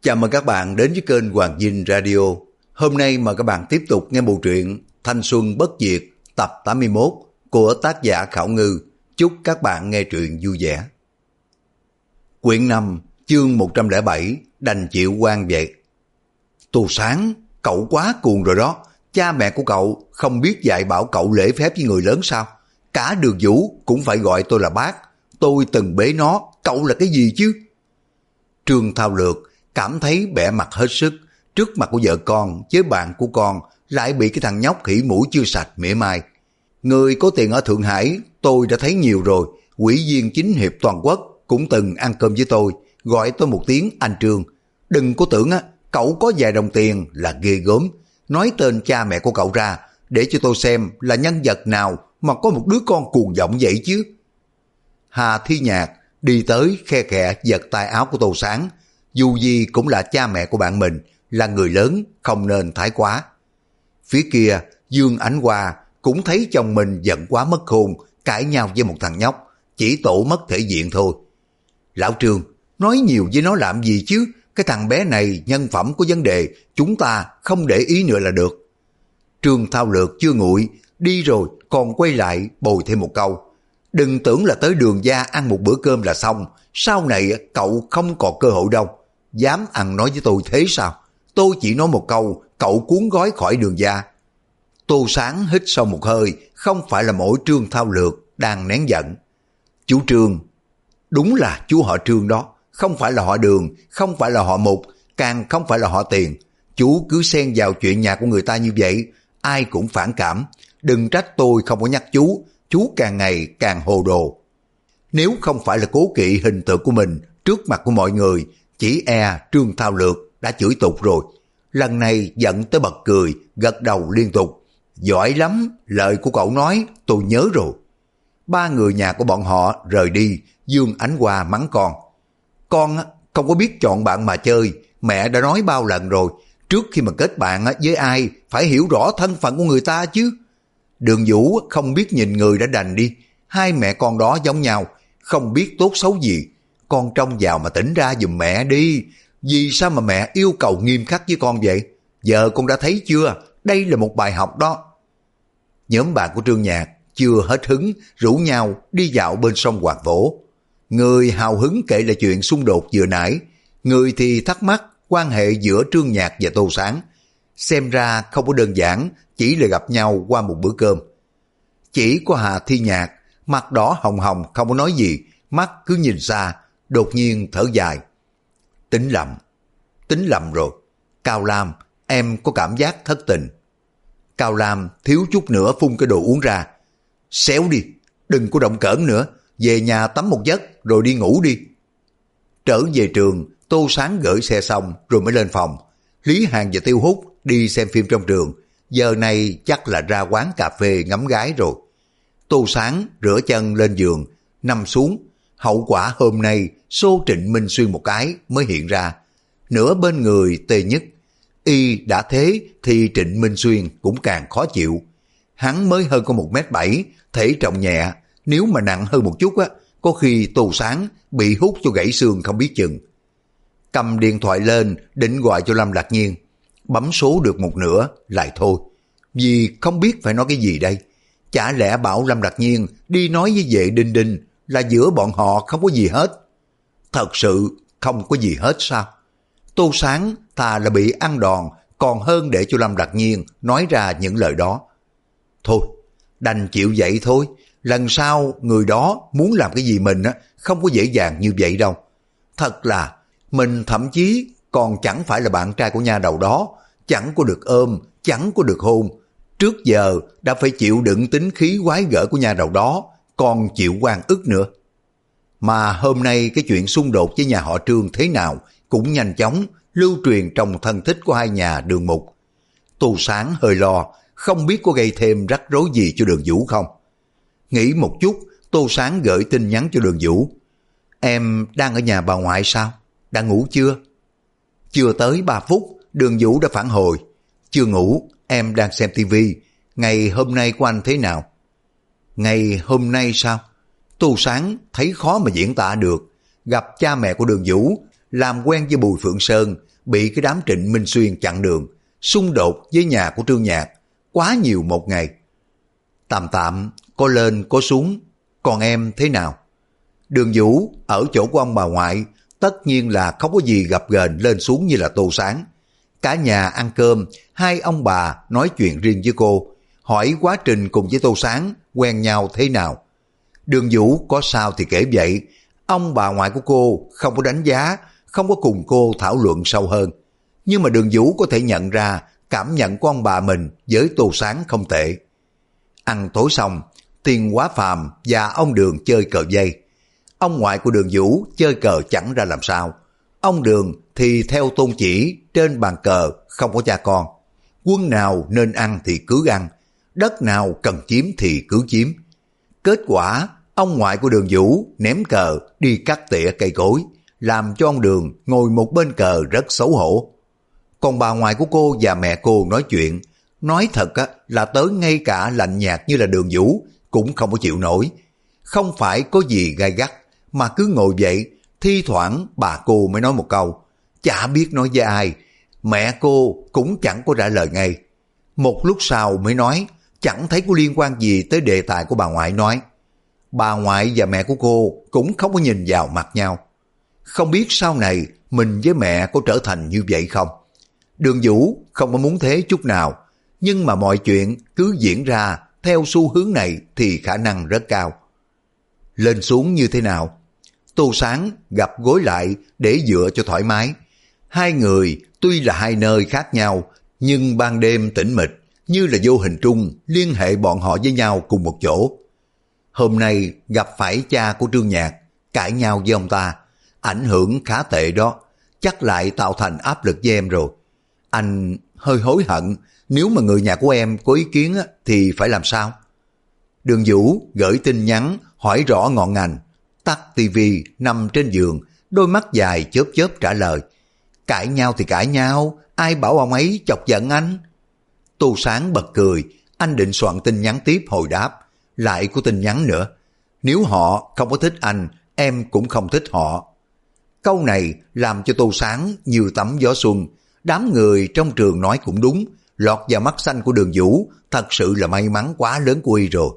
Chào mừng các bạn đến với kênh Hoàng Dinh Radio. Hôm nay mời các bạn tiếp tục nghe bộ truyện Thanh Xuân Bất Diệt tập 81 của tác giả Khảo Ngư. Chúc các bạn nghe truyện vui vẻ. Quyển 5, chương 107, đành chịu quan vậy. Tô Sáng, cậu quá cuồng rồi đó. Cha mẹ của cậu không biết dạy bảo cậu lễ phép với người lớn sao? Cả Đường Vũ cũng phải gọi tôi là bác. Tôi từng bế nó, cậu là cái gì chứ? Trương Thao Lược cảm thấy bẻ mặt hết sức, trước mặt của vợ con với bạn của con lại bị cái thằng nhóc khỉ mũi chưa sạch mỉa mai. Người có tiền ở Thượng Hải tôi đã thấy nhiều rồi, ủy viên chính hiệp toàn quốc cũng từng ăn cơm với tôi, gọi tôi một tiếng anh Trương. Đừng có tưởng cậu có vài đồng tiền là ghê gớm, nói tên cha mẹ của cậu ra để cho tôi xem là nhân vật nào mà có một đứa con cuồng vọng vậy chứ. Hà Thi Nhạc đi tới khe khẽ giật tay áo của Tô Sáng, dù gì cũng là cha mẹ của bạn mình, là người lớn, không nên thái quá. Phía kia, Dương Ánh Hoa cũng thấy chồng mình giận quá mất khôn, cãi nhau với một thằng nhóc, chỉ tổ mất thể diện thôi. Lão Trương, nói nhiều với nó làm gì chứ, cái thằng bé này nhân phẩm có vấn đề, chúng ta không để ý nữa là được. Trương Thao Lược chưa nguội, đi rồi còn quay lại bồi thêm một câu. Đừng tưởng là tới Đường gia ăn một bữa cơm là xong, sau này cậu không còn cơ hội đâu. Dám ăn nói với tôi thế sao? Tôi chỉ nói một câu, cậu cuốn gói khỏi Đường gia. Tô Sáng hít sâu một hơi, không phải là mỗi Trương Thao Lược đang nén giận. Chú Trương, đúng là chú họ Trương đó, không phải là họ Đường, không phải là họ Mục, càng không phải là họ Tiền. Chú cứ xen vào chuyện nhà của người ta như vậy, ai cũng phản cảm. Đừng trách tôi không có nhắc chú càng ngày càng hồ đồ. Nếu không phải là cố kỵ hình tượng của mình trước mặt của mọi người, chỉ Trương Thao Lược đã chửi tục rồi. Lần này giận tới bật cười, gật đầu liên tục. Giỏi lắm, lời của cậu nói tôi nhớ rồi. Ba người nhà của bọn họ rời đi, Dương Ánh Hoa mắng con. Con không có biết chọn bạn mà chơi, mẹ đã nói bao lần rồi, trước khi mà kết bạn với ai phải hiểu rõ thân phận của người ta chứ. Đường Vũ không biết nhìn người đã đành đi, hai mẹ con đó giống nhau, không biết tốt xấu gì. Con trông vào mà tỉnh ra giùm mẹ đi, vì sao mà mẹ yêu cầu nghiêm khắc với con vậy? Giờ con đã thấy chưa, đây là một bài học đó. Nhóm bạn của Trương Nhạc chưa hết hứng, rủ nhau đi dạo bên sông Hoàng Vỗ. Người hào hứng kể lại chuyện xung đột vừa nãy, người thì thắc mắc quan hệ giữa Trương Nhạc và Tô Sáng. Xem ra không có đơn giản, chỉ là gặp nhau qua một bữa cơm. Chỉ có Hà Thi Nhạc, mặt đỏ hồng hồng không có nói gì, mắt cứ nhìn xa, đột nhiên thở dài. Tính lầm rồi. Cao Lam, em có cảm giác thất tình. Cao Lam thiếu chút nữa phun cái đồ uống ra. Xéo đi, đừng có động cỡn nữa, về nhà tắm một giấc rồi đi ngủ đi. Trở về trường, Tô Sáng gửi xe xong rồi mới lên phòng. Lý Hàn và Tiêu Hút đi xem phim trong trường, giờ này chắc là ra quán cà phê ngắm gái rồi. Tô Sáng rửa chân lên giường, nằm xuống. Hậu quả hôm nay xô Trịnh Minh Xuyên một cái mới hiện ra. Nửa bên người tê nhất. Y đã thế thì Trịnh Minh Xuyên cũng càng khó chịu. Hắn mới hơn có 1m7, thể trọng nhẹ. Nếu mà nặng hơn một chút có khi Tô Sáng bị hút cho gãy xương không biết chừng. Cầm điện thoại lên định gọi cho Lâm Lạc Nhiên. Bấm số được một nửa lại thôi. Vì không biết phải nói cái gì đây. Chả lẽ bảo Lâm Lạc Nhiên đi nói với vệ Đinh Đinh là giữa bọn họ không có gì hết? Thật sự không có gì hết sao? Tô Sáng thà là bị ăn đòn còn hơn để cho Lâm Lạc Nhiên nói ra những lời đó. Thôi, đành chịu vậy thôi. Lần sau người đó muốn làm cái gì mình không có dễ dàng như vậy đâu. Thật là mình thậm chí còn chẳng phải là bạn trai của nhà đầu đó, chẳng có được ôm, chẳng có được hôn. Trước giờ đã phải chịu đựng tính khí quái gở của nhà đầu đó, còn chịu oan ức nữa. Mà hôm nay cái chuyện xung đột với nhà họ Trương thế nào cũng nhanh chóng lưu truyền trong thân thích của hai nhà Đường Mục. Tô Sáng hơi lo, không biết có gây thêm rắc rối gì cho Đường Vũ không. Nghĩ một chút, Tô Sáng gửi tin nhắn cho Đường Vũ. Em đang ở nhà bà ngoại sao? Đã ngủ chưa? Chưa tới 3 phút, Đường Vũ đã phản hồi. Chưa ngủ, em đang xem tivi. Ngày hôm nay của anh thế nào? Ngày hôm nay sao? Tô Sáng thấy khó mà diễn tả được. Gặp cha mẹ của Đường Vũ, làm quen với Bùi Phượng Sơn, bị cái đám Trịnh Minh Xuyên chặn đường, xung đột với nhà của Trương Nhạc, quá nhiều một ngày. Tạm tạm, có lên có xuống, còn em thế nào? Đường Vũ ở chỗ của ông bà ngoại, tất nhiên là không có gì gập ghềnh lên xuống như là Tô Sáng. Cả nhà ăn cơm, hai ông bà nói chuyện riêng với cô, hỏi quá trình cùng với Tô Sáng quen nhau thế nào. Đường Vũ có sao thì kể vậy, ông bà ngoại của cô không có đánh giá, không có cùng cô thảo luận sâu hơn. Nhưng mà Đường Vũ có thể nhận ra cảm nhận của ông bà mình với Tô Sáng không tệ. Ăn tối xong, Tiền Quá Phàm và ông Đường chơi cờ dây. Ông ngoại của Đường Vũ chơi cờ chẳng ra làm sao. Ông Đường thì theo tôn chỉ trên bàn cờ không có cha con. Quân nào nên ăn thì cứ ăn, đất nào cần chiếm thì cứ chiếm. Kết quả, ông ngoại của Đường Vũ ném cờ đi cắt tỉa cây cối, làm cho ông Đường ngồi một bên cờ rất xấu hổ. Còn bà ngoại của cô và mẹ cô nói chuyện, nói thật á, là tới ngay cả lạnh nhạt như là Đường Vũ cũng không có chịu nổi. Không phải có gì gai gắt, mà cứ ngồi vậy, thi thoảng bà cô mới nói một câu, chả biết nói với ai. Mẹ cô cũng chẳng có trả lời ngay. Một lúc sau mới nói, chẳng thấy có liên quan gì tới đề tài của bà ngoại nói. Bà ngoại và mẹ của cô cũng không có nhìn vào mặt nhau. Không biết sau này mình với mẹ có trở thành như vậy không? Đường Vũ không có muốn thế chút nào, nhưng mà mọi chuyện cứ diễn ra theo xu hướng này thì khả năng rất cao. Lên xuống như thế nào? Tô Sáng gặp gối lại để dựa cho thoải mái. Hai người tuy là hai nơi khác nhau, nhưng ban đêm tĩnh mịch như là vô hình trung liên hệ bọn họ với nhau cùng một chỗ. Hôm nay gặp phải cha của Trương Nhạc, cãi nhau với ông ta, ảnh hưởng khá tệ đó, chắc lại tạo thành áp lực với em rồi. Anh hơi hối hận, nếu mà người nhà của em có ý kiến thì phải làm sao? Đường Vũ gửi tin nhắn hỏi rõ ngọn ngành, tắt tivi nằm trên giường, đôi mắt dài chớp chớp trả lời. Cãi nhau thì cãi nhau, ai bảo ông ấy chọc giận anh? Tô Sáng bật cười, anh định soạn tin nhắn tiếp hồi đáp, lại có tin nhắn nữa. Nếu họ không có thích anh, em cũng không thích họ. Câu này làm cho Tô Sáng như tắm gió xuân. Đám người trong trường nói cũng đúng, lọt vào mắt xanh của Đường Vũ thật sự là may mắn quá lớn của y rồi.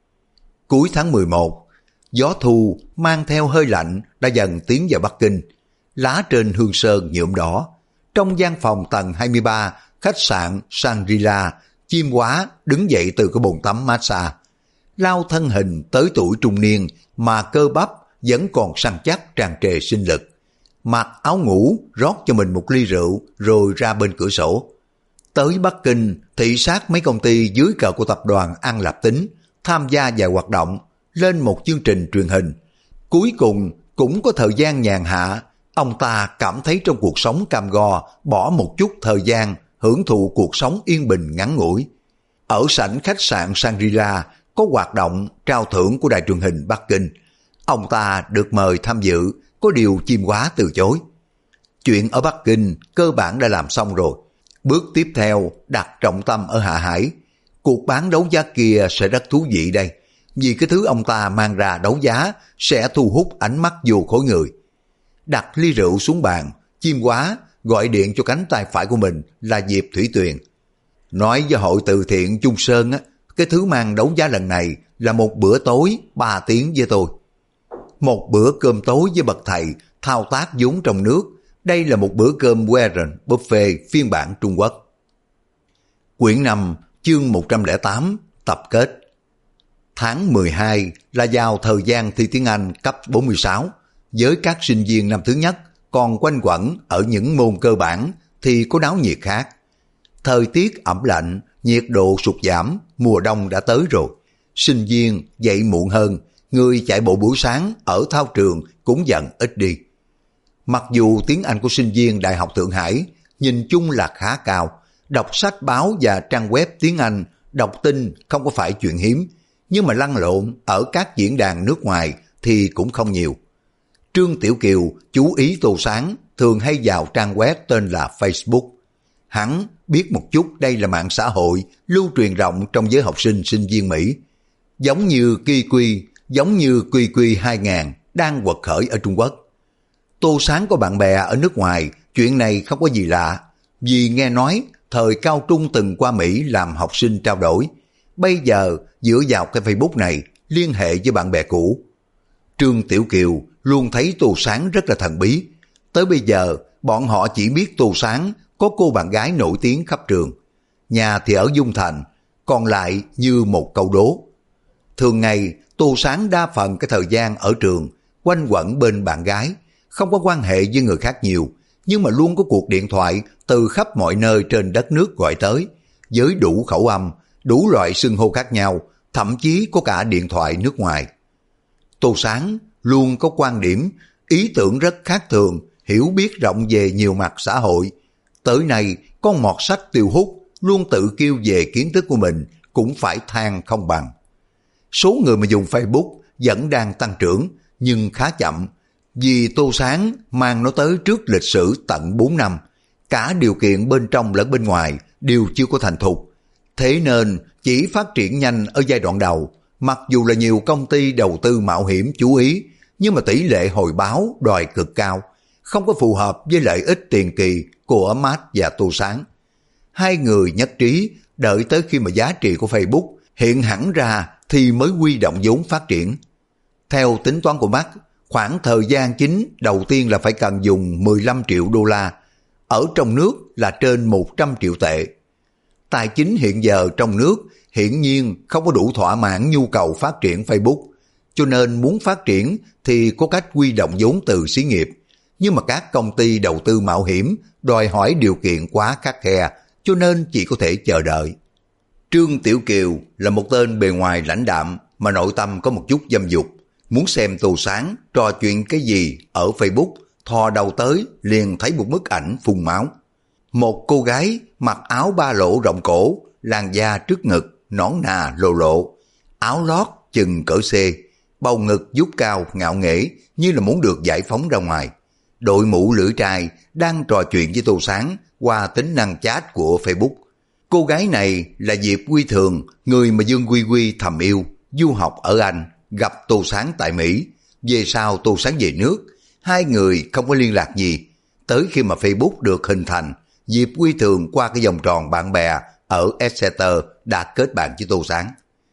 Cuối tháng 11, gió thu mang theo hơi lạnh đã dần tiến vào Bắc Kinh. Lá trên hương sơn nhuộm đỏ. Trong gian phòng tầng 23 khách sạn Shangri-La, Chim Quá đứng dậy từ cái bồn tắm massage. Lao thân hình tới tuổi trung niên mà cơ bắp vẫn còn săn chắc tràn trề sinh lực. Mặc áo ngủ, rót cho mình một ly rượu rồi ra bên cửa sổ. Tới Bắc Kinh, thị sát mấy công ty dưới cờ của tập đoàn An Lập Tính, tham gia vài hoạt động, lên một chương trình truyền hình. Cuối cùng cũng có thời gian nhàn hạ, ông ta cảm thấy trong cuộc sống cam go, bỏ một chút thời gian hưởng thụ cuộc sống yên bình ngắn ngủi. Ở sảnh khách sạn Shangri-La có hoạt động trao thưởng của đài truyền hình Bắc Kinh. Ông ta được mời tham dự, có điều Chim Quá từ chối. Chuyện ở Bắc Kinh cơ bản đã làm xong rồi. Bước tiếp theo đặt trọng tâm ở Hạ Hải. Cuộc bán đấu giá kia sẽ rất thú vị đây, vì cái thứ ông ta mang ra đấu giá sẽ thu hút ánh mắt vô khối người. Đặt ly rượu xuống bàn, Chim Quá gọi điện cho cánh tay phải của mình là Diệp Thủy Tuyền. Nói với hội từ thiện Trung Sơn á, cái thứ mang đấu giá lần này là một bữa tối 3 tiếng với tôi. Một bữa cơm tối với bậc thầy thao tác vốn trong nước. Đây là một bữa cơm Warren Buffet phiên bản Trung Quốc. Quyển 5 chương 108 tập kết. Tháng 12 là vào thời gian thi tiếng Anh cấp 46. Với các sinh viên năm thứ nhất còn quanh quẩn ở những môn cơ bản thì có náo nhiệt khác. Thời tiết ẩm lạnh, nhiệt độ sụt giảm, mùa đông đã tới rồi. Sinh viên dậy muộn hơn, người chạy bộ buổi sáng ở thao trường cũng dần ít đi. Mặc dù tiếng Anh của sinh viên Đại học Thượng Hải nhìn chung là khá cao, đọc sách báo và trang web tiếng Anh, đọc tin không có phải chuyện hiếm, nhưng mà lăn lộn ở các diễn đàn nước ngoài thì cũng không nhiều. Trương Tiểu Kiều chú ý Tô Sáng thường hay vào trang web tên là Facebook. Hắn biết một chút đây là mạng xã hội lưu truyền rộng trong giới học sinh sinh viên Mỹ. Giống như QQ 2000 đang quật khởi ở Trung Quốc. Tô Sáng có bạn bè ở nước ngoài Chuyện này không có gì lạ, vì nghe nói thời cao trung từng qua Mỹ làm học sinh trao đổi. Bây giờ dựa vào cái Facebook này liên hệ với bạn bè cũ. Trương Tiểu Kiều luôn thấy Tô Sáng rất là thần bí. Tới bây giờ bọn họ chỉ biết Tô Sáng có cô bạn gái nổi tiếng khắp trường. Nhà thì ở Dung Thành, còn lại như một câu đố. Thường ngày Tô Sáng đa phần cái thời gian ở trường quanh quẩn bên bạn gái, không có quan hệ với người khác nhiều, nhưng mà luôn có cuộc điện thoại từ khắp mọi nơi trên đất nước gọi tới, với đủ khẩu âm, đủ loại xưng hô khác nhau, thậm chí có cả điện thoại nước ngoài. Tô Sáng luôn có quan điểm, ý tưởng rất khác thường, hiểu biết rộng về nhiều mặt xã hội. Tới nay, con mọt sách Tiêu Hút luôn tự kêu về kiến thức của mình cũng phải than không bằng. Số người mà dùng Facebook vẫn đang tăng trưởng, nhưng khá chậm, vì Tô Sáng mang nó tới trước lịch sử tận 4 năm. Cả điều kiện bên trong lẫn bên ngoài đều chưa có thành thục. Thế nên chỉ phát triển nhanh ở giai đoạn đầu, mặc dù là nhiều công ty đầu tư mạo hiểm chú ý, nhưng mà tỷ lệ hồi báo đòi cực cao, không có phù hợp với lợi ích tiền kỳ của Matt và Tô Sáng. Hai người nhất trí đợi tới khi mà giá trị của Facebook hiện hẳn ra thì mới huy động vốn phát triển. Theo tính toán của Matt, khoảng thời gian chính đầu tiên là phải cần dùng 15 triệu đô la, ở trong nước là trên 100 triệu tệ. Tài chính hiện giờ trong nước hiển nhiên không có đủ thỏa mãn nhu cầu phát triển Facebook, cho nên muốn phát triển thì có cách huy động vốn từ xí nghiệp. Nhưng mà các công ty đầu tư mạo hiểm đòi hỏi điều kiện quá khắt khe, cho nên chỉ có thể chờ đợi. Trương Tiểu Kiều là một tên bề ngoài lãnh đạm mà nội tâm có một chút dâm dục. Muốn xem Tô Sáng trò chuyện cái gì ở Facebook, thò đầu tới liền thấy một bức ảnh phun máu. Một cô gái mặc áo ba lỗ rộng cổ, làn da trước ngực, nõn nà lộ lộ, áo lót chừng cỡ C, bầu ngực vút cao ngạo nghễ như là muốn được giải phóng ra ngoài. Đội mũ lưỡi trai đang trò chuyện với Tô Sáng qua tính năng chat của Facebook. Cô gái này là Diệp Quy Thường, người mà Dương Quy Quy thầm yêu, du học ở Anh, gặp Tô Sáng tại Mỹ. Về sau Tô Sáng về nước, hai người không có liên lạc gì. Tới khi mà Facebook được hình thành, Diệp Quy Thường qua cái vòng tròn bạn bè ở Exeter đã kết bạn với Tô Sáng.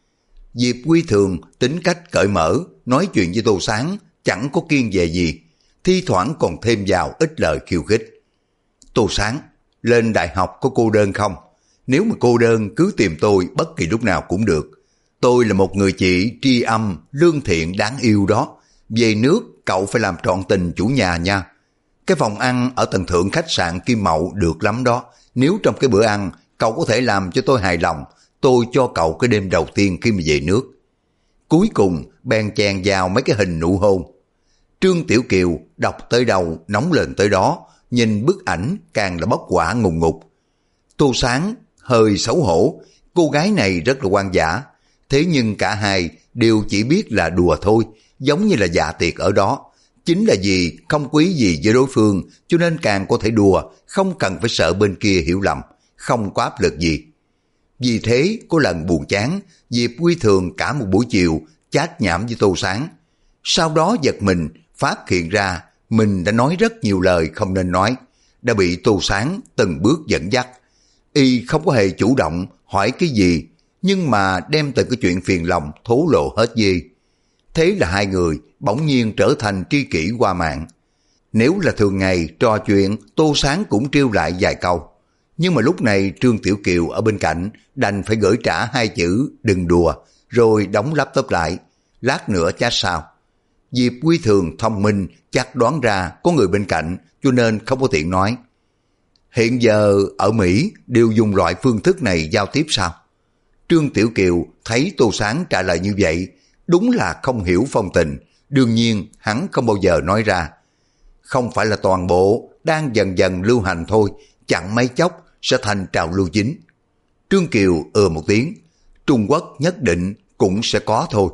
Diệp Quy Thường tính cách cởi mở, nói chuyện với Tô Sáng chẳng có kiêng dè gì, thi thoảng còn thêm vào ít lời khiêu khích. Tô Sáng, lên đại học có cô đơn không? Nếu mà cô đơn cứ tìm tôi bất kỳ lúc nào cũng được. Tôi là một người chị tri âm, lương thiện đáng yêu đó. Về nước cậu phải làm trọn tình chủ nhà nha. Cái phòng ăn ở tầng thượng khách sạn Kim Mậu được lắm đó. Nếu trong cái bữa ăn cậu có thể làm cho tôi hài lòng, tôi cho cậu cái đêm đầu tiên khi mà về nước. Cuối cùng bèn chèn vào mấy cái hình nụ hôn. Trương Tiểu Kiều đọc tới đâu nóng lên tới đó, nhìn bức ảnh càng là bốc hỏa ngùng ngục. Tô Sáng hơi xấu hổ, cô gái này rất là hoang dã. Thế nhưng cả hai đều chỉ biết là đùa thôi, giống như là dạ tiệc ở đó. Chính là vì không quý gì với đối phương, cho nên càng có thể đùa, không cần phải sợ bên kia hiểu lầm, không có áp lực gì. Vì thế, có lần buồn chán, Diệp Quy Thường cả một buổi chiều chát nhảm với Tô Sáng. Sau đó giật mình, phát hiện ra mình đã nói rất nhiều lời không nên nói, đã bị Tô Sáng từng bước dẫn dắt. Y không có hề chủ động hỏi cái gì, nhưng mà đem từ cái chuyện phiền lòng thố lộ hết gì. Thế là hai người bỗng nhiên trở thành tri kỷ qua mạng. Nếu là thường ngày trò chuyện, Tô Sáng cũng trêu lại vài câu. Nhưng mà lúc này Trương Tiểu Kiều ở bên cạnh đành phải gửi trả hai chữ đừng đùa, rồi đóng laptop lại. Lát nữa chat sau. Diệp Quy Thường thông minh chắc đoán ra có người bên cạnh, cho nên không có tiện nói. Hiện giờ ở Mỹ đều dùng loại phương thức này giao tiếp sao? Trương Tiểu Kiều thấy Tô Sáng trả lời như vậy, đúng là không hiểu phong tình, đương nhiên hắn không bao giờ nói ra. Không phải là toàn bộ, đang dần dần lưu hành thôi, chẳng mấy chốc sẽ thành trào lưu chính. Trương Kiều một tiếng, Trung Quốc nhất định cũng sẽ có thôi.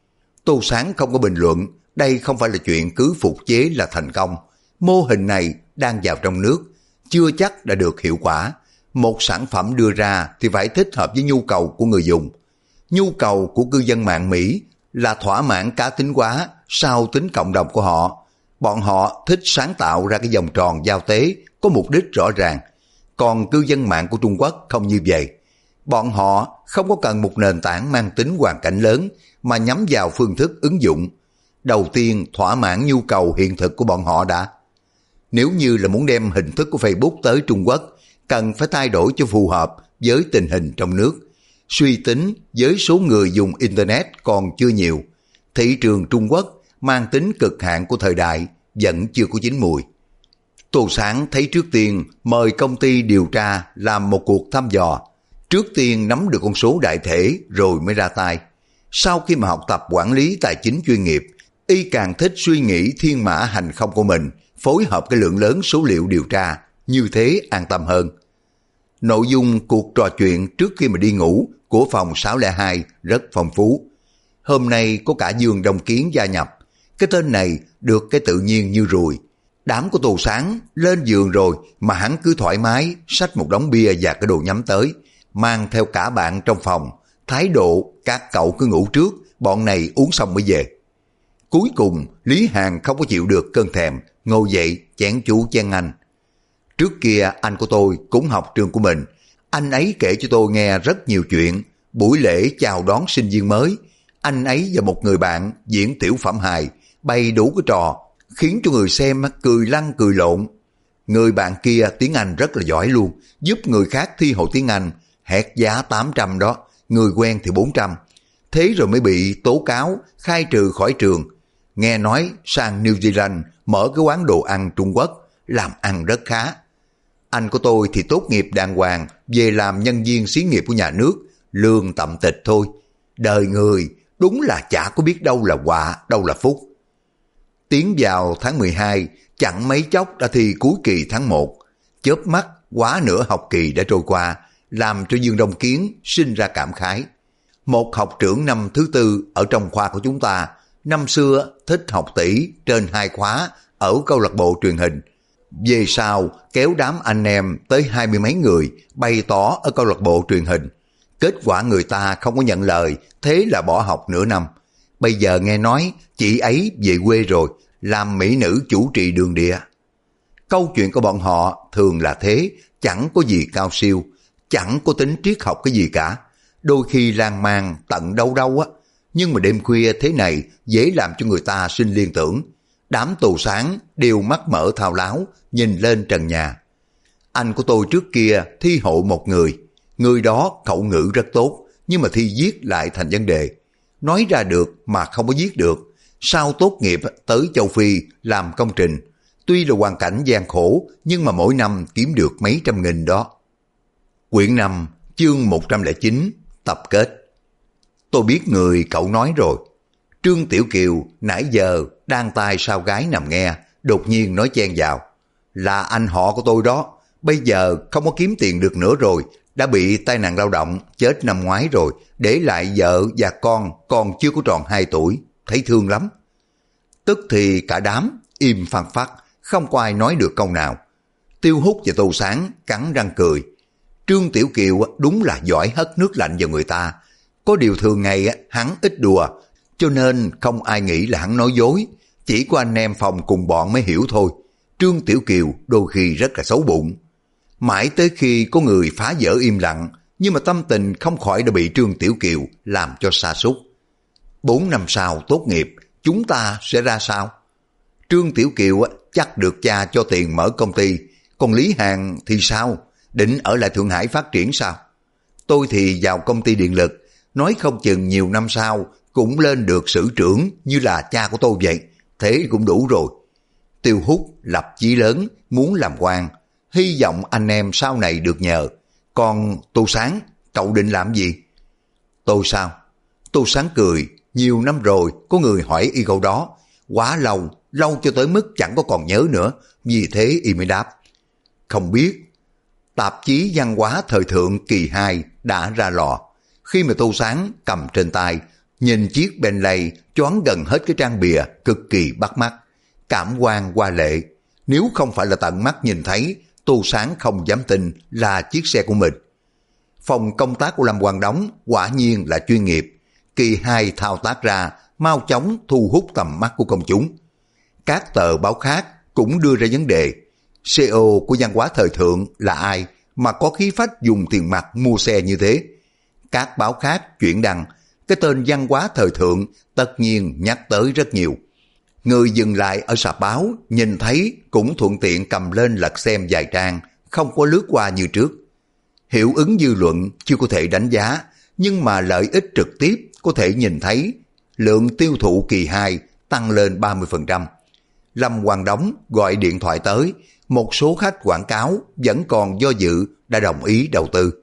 Tô Sáng không có bình luận, đây không phải là chuyện cứ phục chế là thành công. Mô hình này đang vào trong nước, chưa chắc đã được hiệu quả. Một sản phẩm đưa ra thì phải thích hợp với nhu cầu của người dùng. Nhu cầu của cư dân mạng Mỹ là thỏa mãn cá tính hóa sau tính cộng đồng của họ. Bọn họ thích sáng tạo ra cái vòng tròn giao tế có mục đích rõ ràng. Còn cư dân mạng của Trung Quốc không như vậy. Bọn họ không có cần một nền tảng mang tính hoàn cảnh lớn mà nhắm vào phương thức ứng dụng. Đầu tiên thỏa mãn nhu cầu hiện thực của bọn họ đã. Nếu như là muốn đem hình thức của Facebook tới Trung Quốc, cần phải thay đổi cho phù hợp với tình hình trong nước. Suy tính với số người dùng Internet còn chưa nhiều. Thị trường Trung Quốc mang tính cực hạn của thời đại vẫn chưa có chín mùi. Tô Sáng thấy trước tiên mời công ty điều tra làm một cuộc thăm dò. Trước tiên nắm được con số đại thể rồi mới ra tay. Sau khi mà học tập quản lý tài chính chuyên nghiệp, y càng thích suy nghĩ thiên mã hành không của mình, phối hợp cái lượng lớn số liệu điều tra, như thế an tâm hơn. Nội dung cuộc trò chuyện trước khi mà đi ngủ của phòng 602 rất phong phú. Hôm nay có cả Dương Đông Kiến gia nhập. Cái tên này được cái tự nhiên như ruồi. Đám của Tô Sáng lên giường rồi mà hắn cứ thoải mái xách một đống bia và cái đồ nhắm tới, mang theo cả bạn trong phòng, thái độ các cậu cứ ngủ trước, bọn này uống xong mới về. Cuối cùng Lý Hàn không có chịu được cơn thèm, ngồi dậy chén chú chén anh. Trước kia anh của tôi cũng học trường của mình, anh ấy kể cho tôi nghe rất nhiều chuyện. Buổi lễ chào đón sinh viên mới, anh ấy và một người bạn diễn tiểu phẩm hài, bày đủ cái trò, khiến cho người xem cười lăn cười lộn. Người bạn kia tiếng Anh rất là giỏi luôn, giúp người khác thi hộ tiếng Anh, hét giá 800 đó, người quen thì 400. Thế rồi mới bị tố cáo, khai trừ khỏi trường. Nghe nói sang New Zealand mở cái quán đồ ăn Trung Quốc, làm ăn rất khá. Anh của tôi thì tốt nghiệp đàng hoàng, về làm nhân viên xí nghiệp của nhà nước, lương tạm tịch thôi. Đời người đúng là chả có biết đâu là họa, đâu là phúc. Tiến vào tháng 12, chẳng mấy chốc đã thi cuối kỳ tháng 1. Chớp mắt, quá nửa học kỳ đã trôi qua, làm cho Dương Đông Kiến sinh ra cảm khái. Một học trưởng năm thứ tư ở trong khoa của chúng ta, năm xưa thích học tỷ trên 2 khóa ở câu lạc bộ truyền hình. Về sau kéo đám anh em tới 20 mấy người bày tỏ ở câu lạc bộ truyền hình. Kết quả người ta không có nhận lời, thế là bỏ học nửa năm. Bây giờ nghe nói chị ấy về quê rồi, làm mỹ nữ chủ trì đường địa. Câu chuyện của bọn họ thường là thế, chẳng có gì cao siêu, chẳng có tính triết học cái gì cả. Đôi khi lan man tận đâu đâu á, nhưng mà đêm khuya thế này dễ làm cho người ta sinh liên tưởng. Đám Tô Sáng đều mắt mở thao láo, nhìn lên trần nhà. Anh của tôi trước kia thi hộ một người đó khẩu ngữ rất tốt, nhưng mà thi viết lại thành vấn đề. Nói ra được mà không có viết được. Sau tốt nghiệp tới châu Phi làm công trình. Tuy là hoàn cảnh gian khổ, nhưng mà mỗi năm kiếm được mấy trăm nghìn đó. Quyển 5, chương 109, tập kết. Tôi biết người cậu nói rồi. Trương Tiểu Kiều nãy giờ đang tai sau gái nằm nghe, đột nhiên nói chen vào. Là anh họ của tôi đó, bây giờ không có kiếm tiền được nữa rồi, đã bị tai nạn lao động, chết năm ngoái rồi, để lại vợ và con còn chưa có tròn 2 tuổi, thấy thương lắm. Tức thì cả đám im phăng phắc, không có ai nói được câu nào. Tiêu Hút và Tô Sáng cắn răng cười. Trương Tiểu Kiều đúng là giỏi hất nước lạnh vào người ta. Có điều thường ngày hắn ít đùa, cho nên không ai nghĩ là hắn nói dối. Chỉ có anh em phòng cùng bọn mới hiểu thôi. Trương Tiểu Kiều đôi khi rất là xấu bụng. Mãi tới khi có người phá vỡ im lặng, nhưng mà tâm tình không khỏi đã bị Trương Tiểu Kiều làm cho sa sút. 4 năm sau tốt nghiệp, chúng ta sẽ ra sao? Trương Tiểu Kiều chắc được cha cho tiền mở công ty, còn Lý Hàn thì sao? Định ở lại Thượng Hải phát triển sao? Tôi thì vào công ty điện lực, nói không chừng nhiều năm sau cũng lên được sử trưởng như là cha của tôi vậy, thế cũng đủ rồi. Tiêu Hút lập chí lớn, muốn làm quan, hy vọng anh em sau này được nhờ. Còn Tô Sáng, cậu định làm gì? Tôi sao? Tô Sáng cười, nhiều năm rồi có người hỏi y câu đó, quá lâu cho tới mức chẳng có còn nhớ nữa, vì thế y mới đáp. Không biết. Tạp chí văn hóa thời thượng kỳ 2 đã ra lò. Khi mà Tô Sáng cầm trên tay, nhìn chiếc Bentley choáng gần hết cái trang bìa cực kỳ bắt mắt, cảm quan hoa lệ. Nếu không phải là tận mắt nhìn thấy, Tô Sáng không dám tin là chiếc xe của mình. Phòng công tác của Lâm Quang Đống quả nhiên là chuyên nghiệp. Kỳ 2 thao tác ra, mau chóng thu hút tầm mắt của công chúng. Các tờ báo khác cũng đưa ra vấn đề. CEO của văn hóa thời thượng là ai mà có khí phách dùng tiền mặt mua xe như thế? Các báo khác chuyển đăng, cái tên văn hóa thời thượng tất nhiên nhắc tới rất nhiều. Người dừng lại ở sạp báo, nhìn thấy cũng thuận tiện cầm lên lật xem vài trang, không có lướt qua như trước. Hiệu ứng dư luận chưa có thể đánh giá, nhưng mà lợi ích trực tiếp có thể nhìn thấy. Lượng tiêu thụ kỳ 2 tăng lên 30%. Lâm Hoàng Đống gọi điện thoại tới, một số khách quảng cáo vẫn còn do dự đã đồng ý đầu tư.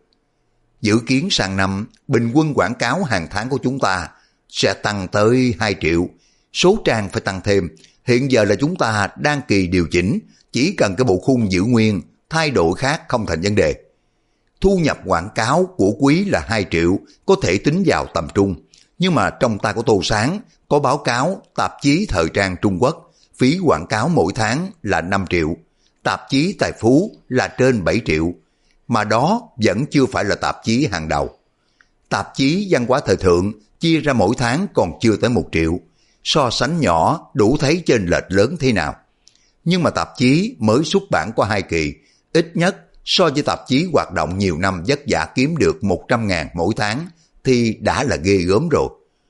Dự kiến sang năm, bình quân quảng cáo hàng tháng của chúng ta sẽ tăng tới 2 triệu. Số trang phải tăng thêm. Hiện giờ là chúng ta đang kỳ điều chỉnh, chỉ cần cái bộ khung giữ nguyên, thay đổi khác không thành vấn đề. Thu nhập quảng cáo của quý là 2 triệu, có thể tính vào tầm trung. Nhưng mà trong tay của Tô Sáng có báo cáo tạp chí thời trang Trung Quốc, phí quảng cáo mỗi tháng là 5 triệu. Tạp chí Tài Phú là trên 7 triệu. Mà đó vẫn chưa phải là tạp chí hàng đầu. Tạp chí văn hóa thời thượng chia ra mỗi tháng còn chưa tới 1 triệu. So sánh nhỏ đủ thấy chênh lệch lớn thế nào. Nhưng mà tạp chí mới xuất bản qua 2 kỳ, ít nhất so với tạp chí hoạt động nhiều năm vất vả kiếm được 100.000 mỗi tháng thì đã là ghê gớm rồi.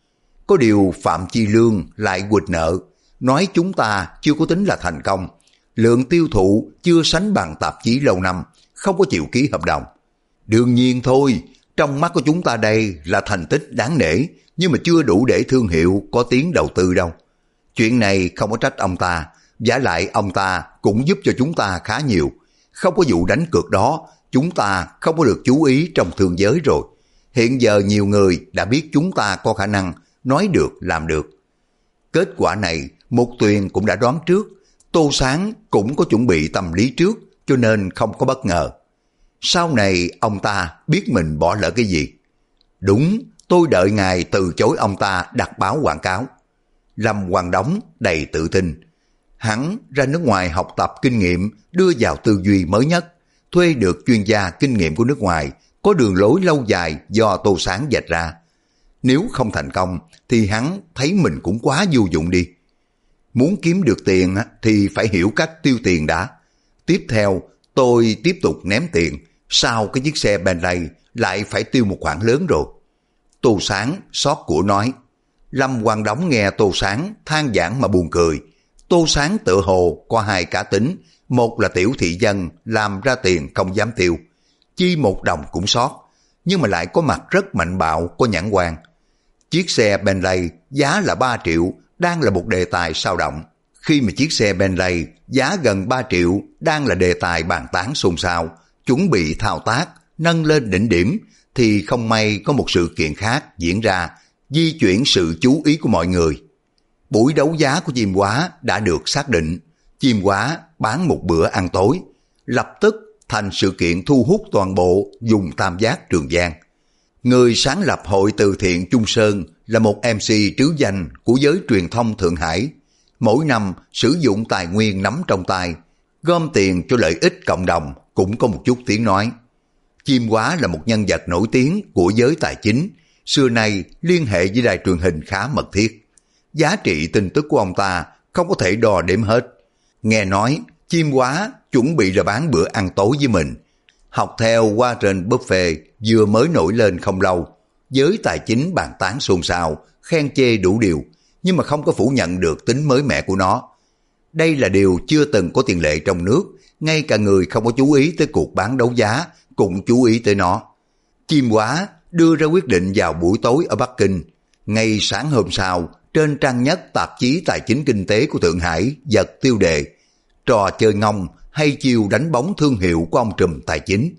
Có điều Phạm Chi Lương lại quỵt nợ, nói chúng ta chưa có tính là thành công. Lượng tiêu thụ chưa sánh bằng tạp chí lâu năm, không có chịu ký hợp đồng. Đương nhiên thôi, trong mắt của chúng ta đây là thành tích đáng nể, nhưng mà chưa đủ để thương hiệu có tiếng đầu tư đâu. Chuyện này không có trách ông ta, vả lại ông ta cũng giúp cho chúng ta khá nhiều. Không có vụ đánh cược đó, chúng ta không có được chú ý trong thương giới rồi. Hiện giờ nhiều người đã biết chúng ta có khả năng, nói được làm được. Kết quả này, Mục Tuyền cũng đã đoán trước, Tô Sáng cũng có chuẩn bị tâm lý trước, cho nên không có bất ngờ. Sau này ông ta biết mình bỏ lỡ cái gì. Đúng, tôi đợi ngài từ chối ông ta đặt báo quảng cáo. Lâm Hoàng Đống đầy tự tin. Hắn ra nước ngoài học tập kinh nghiệm, đưa vào tư duy mới nhất, thuê được chuyên gia kinh nghiệm của nước ngoài, có đường lối lâu dài do Tô Sáng vạch ra. Nếu không thành công thì hắn thấy mình cũng quá vô dụng đi. Muốn kiếm được tiền thì phải hiểu cách tiêu tiền đã. Tiếp theo tôi tiếp tục ném tiền, sau cái chiếc xe Bentley lại phải tiêu một khoản lớn rồi. Tô Sáng xót của nói. Lâm Hoàng Đống nghe Tô Sáng than vãn mà buồn cười. Tô Sáng tự hồ có 2 cá tính, một là tiểu thị dân làm ra tiền không dám tiêu, chi một đồng cũng sót, nhưng mà lại có mặt rất mạnh bạo, có nhãn quan. Chiếc xe Bentley giá là 3 triệu đang là một đề tài sao động. Khi mà chiếc xe Bentley giá gần 3 triệu đang là đề tài bàn tán xôn xao, chuẩn bị thao tác, nâng lên đỉnh điểm, thì không may có một sự kiện khác diễn ra, di chuyển sự chú ý của mọi người. Buổi đấu giá của Chim Hóa đã được xác định, Chim Hóa bán một bữa ăn tối, lập tức thành sự kiện thu hút toàn bộ vùng Tam Giác Trường Giang. Người sáng lập hội từ thiện Trung Sơn là một MC trứ danh của giới truyền thông Thượng Hải. Mỗi năm sử dụng tài nguyên nắm trong tay, gom tiền cho lợi ích cộng đồng cũng có một chút tiếng nói. Chim Hóa là một nhân vật nổi tiếng của giới tài chính, xưa nay liên hệ với đài truyền hình khá mật thiết. Giá trị tin tức của ông ta không có thể đo đếm hết. Nghe nói Chim Hóa chuẩn bị là bán bữa ăn tối với mình. Học theo Warren Buffett vừa mới nổi lên không lâu, giới tài chính bàn tán xôn xao, khen chê đủ điều, nhưng mà không có phủ nhận được tính mới mẻ của nó. Đây là điều chưa từng có tiền lệ trong nước, ngay cả người không có chú ý tới cuộc bán đấu giá cũng chú ý tới nó. Chim Hóa đưa ra quyết định vào buổi tối ở Bắc Kinh. Ngay sáng hôm sau, trên trang nhất tạp chí Tài chính Kinh tế của Thượng Hải giật tiêu đề trò chơi ngông hay chiêu đánh bóng thương hiệu của ông trùm tài chính.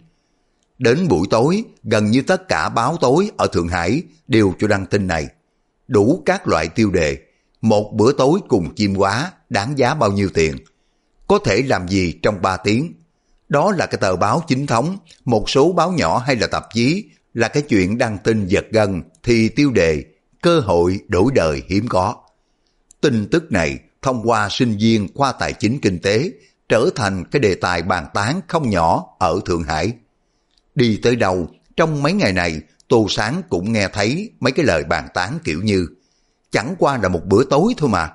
Đến buổi tối, gần như tất cả báo tối ở Thượng Hải đều cho đăng tin này. Đủ các loại tiêu đề, một bữa tối cùng Chim Hóa đáng giá bao nhiêu tiền, có thể làm gì trong 3 tiếng. Đó là cái tờ báo chính thống, một số báo nhỏ hay là tạp chí là cái chuyện đăng tin giật gân thì tiêu đề cơ hội đổi đời hiếm có. Tin tức này thông qua sinh viên khoa tài chính kinh tế trở thành cái đề tài bàn tán không nhỏ ở Thượng Hải. Đi tới đâu, trong mấy ngày này Tô Sáng cũng nghe thấy mấy cái lời bàn tán kiểu như chẳng qua là một bữa tối thôi mà,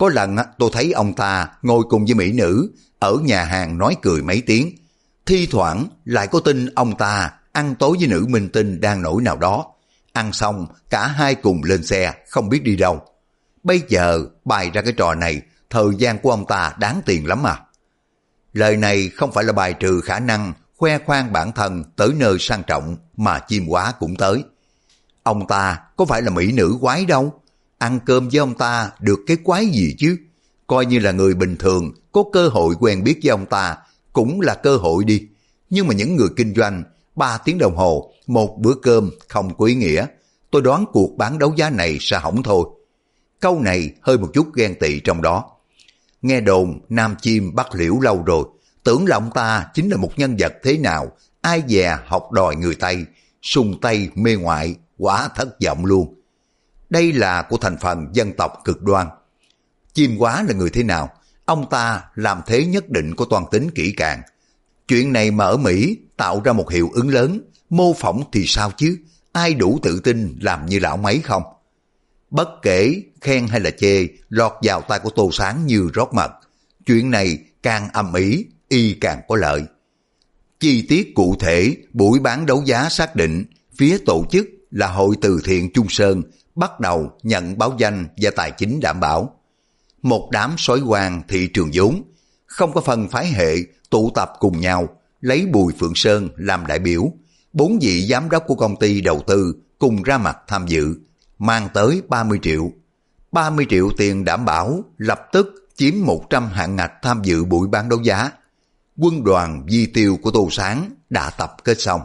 Có lần tôi thấy ông ta ngồi cùng với mỹ nữ ở nhà hàng nói cười mấy tiếng. Thi thoảng lại có tin ông ta ăn tối với nữ minh tinh đang nổi nào đó. Ăn xong cả hai cùng lên xe không biết đi đâu. Bây giờ bày ra cái trò này, thời gian của ông ta đáng tiền lắm à. Lời này không phải là bài trừ khả năng khoe khoang bản thân tới nơi sang trọng mà chim quá cũng tới. Ông ta có phải là mỹ nữ quái đâu. Ăn cơm với ông ta được cái quái gì chứ. Coi như là người bình thường có cơ hội quen biết với ông ta cũng là cơ hội đi. Nhưng mà những người kinh doanh 3 tiếng đồng hồ một bữa cơm không có ý nghĩa. Tôi đoán cuộc bán đấu giá này sẽ hỏng thôi. Câu này hơi một chút ghen tị trong đó. Nghe đồn Nam Chim bắt Liễu lâu rồi, tưởng là ông ta chính là một nhân vật thế nào, ai dè học đòi người Tây, sùng Tây mê ngoại, quá thất vọng luôn. Đây là của thành phần dân tộc cực đoan. Chim Quá là người thế nào? Ông ta làm thế nhất định có toan tính kỹ càng. Chuyện này mà ở Mỹ tạo ra một hiệu ứng lớn, mô phỏng thì sao chứ? Ai đủ tự tin làm như là ông ấy không? Bất kể khen hay là chê, lọt vào tay của Tô Sáng như rót mật. Chuyện này càng âm ỉ, y càng có lợi. Chi tiết cụ thể, buổi bán đấu giá xác định, phía tổ chức là Hội Từ Thiện Trung Sơn bắt đầu nhận báo danh và tài chính đảm bảo. Một đám sói hoang thị trường vốn, không có phần phái hệ, tụ tập cùng nhau, lấy Bùi Phượng Sơn làm đại biểu. 4 vị giám đốc của công ty đầu tư cùng ra mặt tham dự, mang tới 30 triệu. 30 triệu tiền đảm bảo lập tức chiếm 100 hạng ngạch tham dự buổi bán đấu giá. Quân đoàn Di Tiêu của Tô Sáng đã tập kết xong.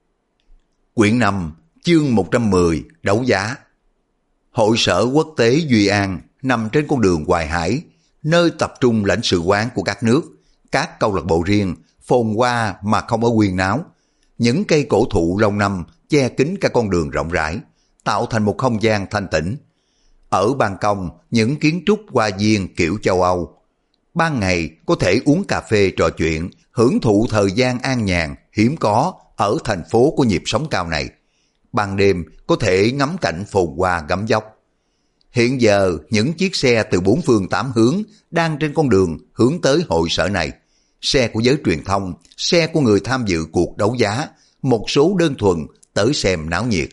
Quyển 5, chương 110, đấu giá. Hội sở quốc tế Duy An nằm trên con đường Hoài Hải, nơi tập trung lãnh sự quán của các nước, các câu lạc bộ riêng, phồn hoa mà không có huyên náo. Những cây cổ thụ lâu năm che kín cả con đường rộng rãi, tạo thành một không gian thanh tĩnh. Ở ban công, những kiến trúc hoa viên kiểu châu Âu. Ban ngày có thể uống cà phê trò chuyện, hưởng thụ thời gian an nhàn hiếm có ở thành phố của nhịp sống cao này. Ban đêm có thể ngắm cảnh phồn hoa gấm dốc. Hiện giờ những chiếc xe từ 4 phương 8 hướng đang trên con đường hướng tới hội sở này. Xe của giới truyền thông, xe của người tham dự cuộc đấu giá, một số đơn thuần tới xem náo nhiệt.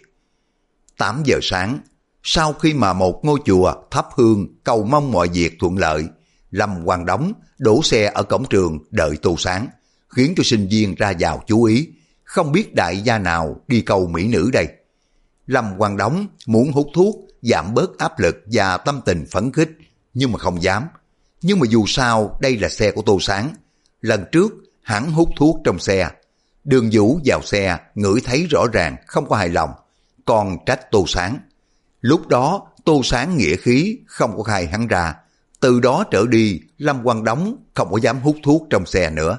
8 giờ sáng, sau khi mà một ngôi chùa thắp hương cầu mong mọi việc thuận lợi, Lâm Quang Đống đổ xe ở cổng trường đợi Tô Sáng, khiến cho sinh viên ra vào chú ý, không biết đại gia nào đi cầu mỹ nữ đây. Lâm Quang Đống muốn hút thuốc, giảm bớt áp lực và tâm tình phấn khích, nhưng mà không dám. Nhưng mà dù sao đây là xe của Tô Sáng. Lần trước hắn hút thuốc trong xe, Đường Vũ vào xe ngửi thấy rõ ràng không có hài lòng, còn trách Tô Sáng. Lúc đó Tô Sáng nghĩa khí không có khai hắn ra. Từ đó trở đi Lâm Quang Đống không có dám hút thuốc trong xe nữa.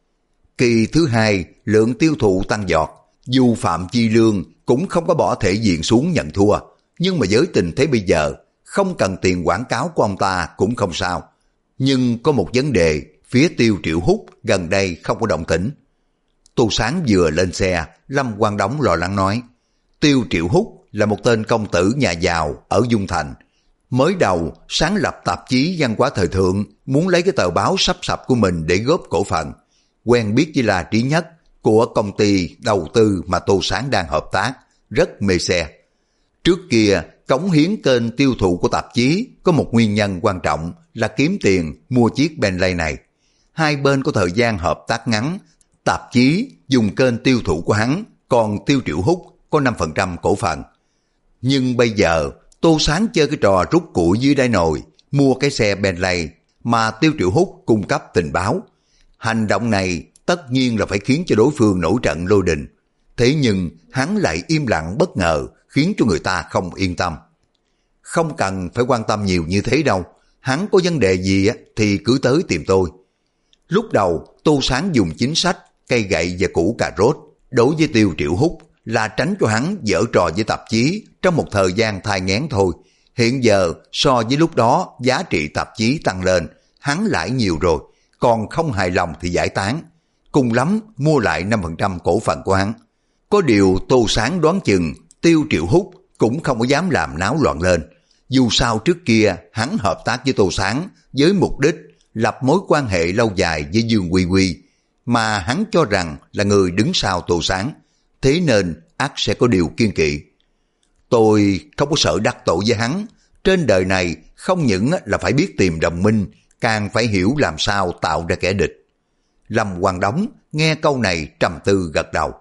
Kỳ thứ hai lượng tiêu thụ tăng giọt, dù Phạm Chi Lương cũng không có bỏ thể diện xuống nhận thua. Nhưng mà với tình thế bây giờ, không cần tiền quảng cáo của ông ta cũng không sao. Nhưng có một vấn đề, phía Tiêu Triệu Húc gần đây không có động tĩnh. Tô Sáng vừa lên xe, Lâm Quang Đống lo lắng nói, Tiêu Triệu Húc là một tên công tử nhà giàu ở Dung Thành. Mới đầu sáng lập tạp chí văn hóa thời thượng, muốn lấy cái tờ báo sắp sập của mình để góp cổ phần. Quen biết với La Trí Nhất của công ty đầu tư mà Tô Sáng đang hợp tác, rất mê xe. Trước kia, cống hiến kênh tiêu thụ của tạp chí có một nguyên nhân quan trọng là kiếm tiền mua chiếc Bentley này. Hai bên có thời gian hợp tác ngắn, tạp chí dùng kênh tiêu thụ của hắn, còn Tiêu Triệu Húc có 5% cổ phần. Nhưng bây giờ, Tô Sáng chơi cái trò rút củi dưới đáy nồi, mua cái xe Bentley mà Tiêu Triệu Húc cung cấp tình báo. Hành động này tất nhiên là phải khiến cho đối phương nổi trận lôi đình. Thế nhưng hắn lại im lặng bất ngờ, khiến cho người ta không yên tâm. Không cần phải quan tâm nhiều như thế đâu, hắn có vấn đề gì thì cứ tới tìm tôi. Lúc đầu Tô Sáng dùng chính sách cây gậy và củ cà rốt đối với Tiêu Triệu Húc là tránh cho hắn giở trò với tạp chí trong một thời gian thai nghén thôi. Hiện giờ so với lúc đó giá trị tạp chí tăng lên, hắn lãi nhiều rồi, còn không hài lòng thì giải tán, cùng lắm mua lại 5% cổ phần của hắn. Có điều Tô Sáng đoán chừng Tiêu Triệu Húc cũng không có dám làm náo loạn lên. Dù sao trước kia hắn hợp tác với Tô Sáng với mục đích lập mối quan hệ lâu dài với Dương Quy Quy, mà hắn cho rằng là người đứng sau Tô Sáng, thế nên ắt sẽ có điều kiên kỵ. Tôi không có sợ đắc tội với hắn, trên đời này không những là phải biết tìm đồng minh, càng phải hiểu làm sao tạo ra kẻ địch. Lâm Quang Đống nghe câu này trầm tư gật đầu.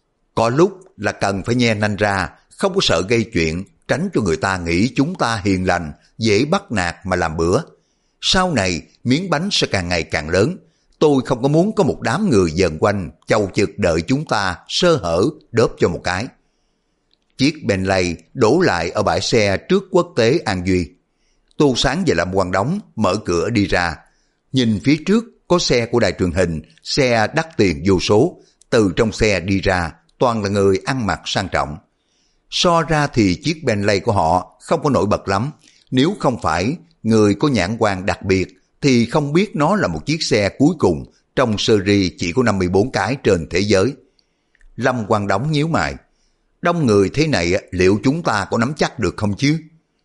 Có lúc là cần phải nhe nanh ra, không có sợ gây chuyện, tránh cho người ta nghĩ chúng ta hiền lành, dễ bắt nạt mà làm bữa. Sau này miếng bánh sẽ càng ngày càng lớn, tôi không có muốn có một đám người dần quanh chầu chực đợi chúng ta sơ hở đớp cho một cái. Chiếc Bentley đổ lại ở bãi xe trước Quốc tế An Duy. Tô Sáng và Lâm Quang Đống mở cửa đi ra, nhìn phía trước có xe của đài truyền hình, xe đắt tiền vô số, từ trong xe đi ra toàn là người ăn mặc sang trọng. So ra thì chiếc Bentley của họ không có nổi bật lắm, nếu không phải người có nhãn quan đặc biệt thì không biết nó là một chiếc xe cuối cùng trong series chỉ có 54 cái trên thế giới. Lâm Quang Đống nhíu mày, đông người thế này liệu chúng ta có nắm chắc được không chứ?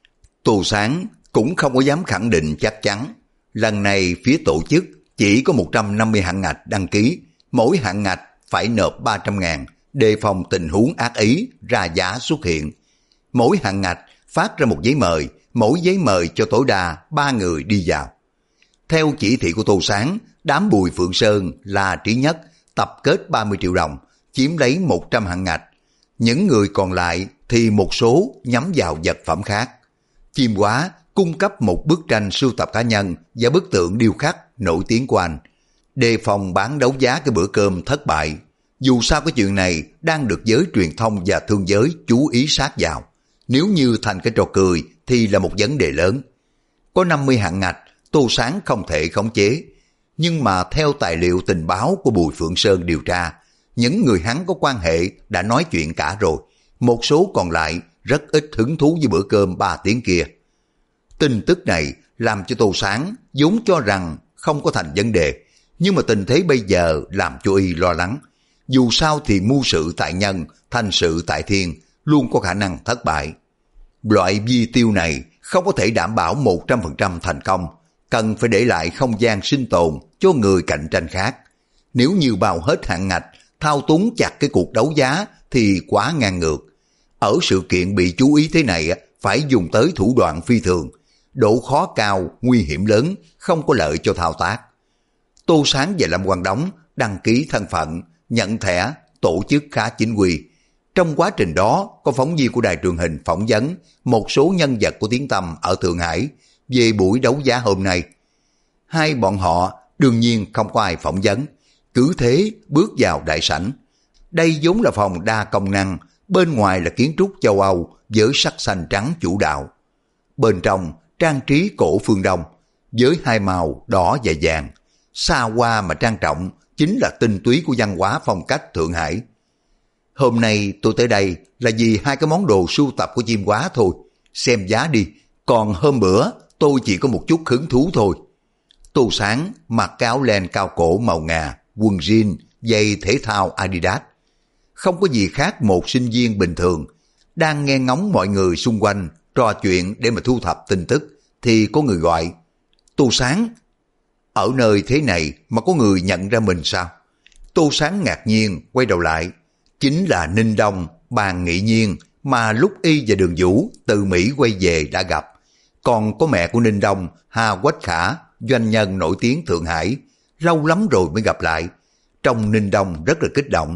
Tô Sáng cũng không có dám khẳng định chắc chắn. Lần này phía tổ chức chỉ có 150 hạng ngạch đăng ký, mỗi hạng ngạch phải nộp 300.000, đề phòng tình huống ác ý ra giá xuất hiện. Mỗi hạng ngạch phát ra một giấy mời, mỗi giấy mời cho tối đa 3 người đi vào. Theo chỉ thị của Tô Sáng, đám Bùi Phượng Sơn là Trí Nhất tập kết 30 triệu đồng, chiếm lấy 100 hạng ngạch. Những người còn lại thì một số nhắm vào vật phẩm khác. Chim Quá cung cấp một bức tranh sưu tập cá nhân và bức tượng điêu khắc nổi tiếng của anh, đề phòng bán đấu giá cái bữa cơm thất bại. Dù sao cái chuyện này đang được giới truyền thông và thương giới chú ý sát vào. Nếu như thành cái trò cười thì là một vấn đề lớn. Có 50 hạng ngạch, Tô Sáng không thể khống chế. Nhưng mà theo tài liệu tình báo của Bùi Phượng Sơn điều tra, những người hắn có quan hệ đã nói chuyện cả rồi. Một số còn lại rất ít hứng thú với bữa cơm 3 tiếng kia. Tin tức này làm cho Tô Sáng vốn cho rằng không có thành vấn đề, nhưng mà tình thế bây giờ làm cho y lo lắng. Dù sao thì mưu sự tại nhân, thành sự tại thiên, luôn có khả năng thất bại. Loại vi tiêu này không có thể đảm bảo 100% thành công, cần phải để lại không gian sinh tồn cho người cạnh tranh khác. Nếu như bao hết hạng ngạch, thao túng chặt cái cuộc đấu giá thì quá ngang ngược. Ở sự kiện bị chú ý thế này phải dùng tới thủ đoạn phi thường, độ khó cao, nguy hiểm lớn, không có lợi cho thao tác. Tô Sáng và Lâm Quang Đống đăng ký thân phận, nhận thẻ, tổ chức khá chính quy. Trong quá trình đó có phóng viên của đài truyền hình phỏng vấn một số nhân vật của tiếng tăm ở Thượng Hải về buổi đấu giá hôm nay. Hai bọn họ đương nhiên không có ai phỏng vấn, cứ thế bước vào đại sảnh. Đây vốn là phòng đa công năng, bên ngoài là kiến trúc châu Âu với sắc xanh trắng chủ đạo. Bên trong trang trí cổ phương Đông với hai màu đỏ và vàng, xa hoa mà trang trọng, chính là tinh túy của văn hóa phong cách Thượng Hải. Hôm nay tôi tới đây là vì hai cái món đồ sưu tập của Chim Quá thôi, xem giá đi, còn hôm bữa tôi chỉ có một chút hứng thú thôi. Tô Sáng mặc cái áo len cao cổ màu ngà, quần jean, giày thể thao Adidas. Không có gì khác một sinh viên bình thường, đang nghe ngóng mọi người xung quanh trò chuyện để mà thu thập tin tức, thì có người gọi. Tô Sáng, ở nơi thế này mà có người nhận ra mình sao? Tô Sáng ngạc nhiên quay đầu lại, chính là Ninh Đông, Bàn Nghị Nhiên mà lúc y và Đường Vũ từ Mỹ quay về đã gặp. Còn có mẹ của Ninh Đông, Hà Quách Khả, doanh nhân nổi tiếng Thượng Hải, lâu lắm rồi mới gặp lại. Trong Ninh Đông rất là kích động.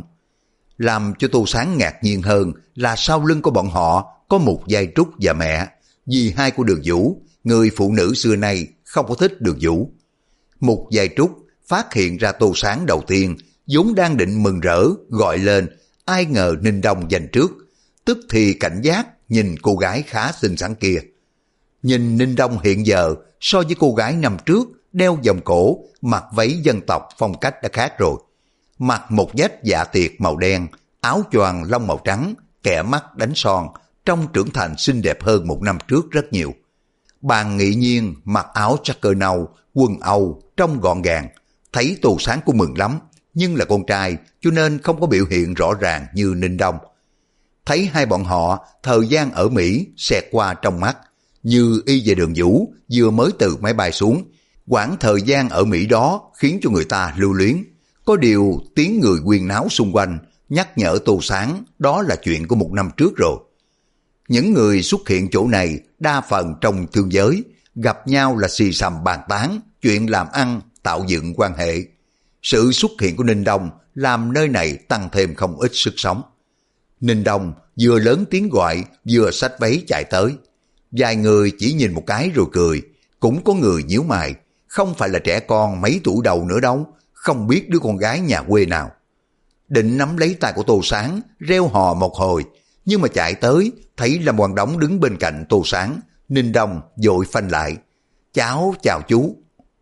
Làm cho Tô Sáng ngạc nhiên hơn là sau lưng của bọn họ có một Giai Trúc và mẹ, vì hai của Đường Vũ, người phụ nữ xưa nay không có thích Đường Vũ. Một Giai Trúc phát hiện ra Tô Sáng đầu tiên, vốn đang định mừng rỡ gọi lên, ai ngờ Ninh Đông giành trước, tức thì cảnh giác nhìn cô gái khá xinh xắn kia. Nhìn Ninh Đông hiện giờ so với cô gái năm trước, đeo vòng cổ, mặc váy dân tộc phong cách đã khác rồi. Mặc một vest dạ tiệc màu đen, áo choàng lông màu trắng, kẻ mắt đánh son, trông trưởng thành xinh đẹp hơn một năm trước rất nhiều. Bàn Nghị Nhiên mặc áo jacket nâu, quần Âu, trông gọn gàng, thấy Tô Sáng cũng mừng lắm, nhưng là con trai cho nên không có biểu hiện rõ ràng như Ninh Đông. Thấy hai bọn họ thời gian ở Mỹ xẹt qua trong mắt, Như y về Đường Vũ vừa mới từ máy bay xuống, quãng thời gian ở Mỹ đó khiến cho người ta lưu luyến. Có điều tiếng người huyên náo xung quanh nhắc nhở Tô Sáng đó là chuyện của một năm trước rồi. Những người xuất hiện chỗ này đa phần trong thương giới, gặp nhau là xì xầm bàn tán chuyện làm ăn, tạo dựng quan hệ. Sự xuất hiện của Ninh Đông làm nơi này tăng thêm không ít sức sống. Ninh Đông vừa lớn tiếng gọi vừa xách váy chạy tới. Vài người chỉ nhìn một cái rồi cười, cũng có người nhíu mày, không phải là trẻ con mấy tuổi đầu nữa đâu, không biết đứa con gái nhà quê nào. Định nắm lấy tay của Tô Sáng, reo hò một hồi, nhưng mà chạy tới, thấy Lâm Quang Đống đứng bên cạnh Tô Sáng, Ninh Đông vội phanh lại. Cháu chào chú.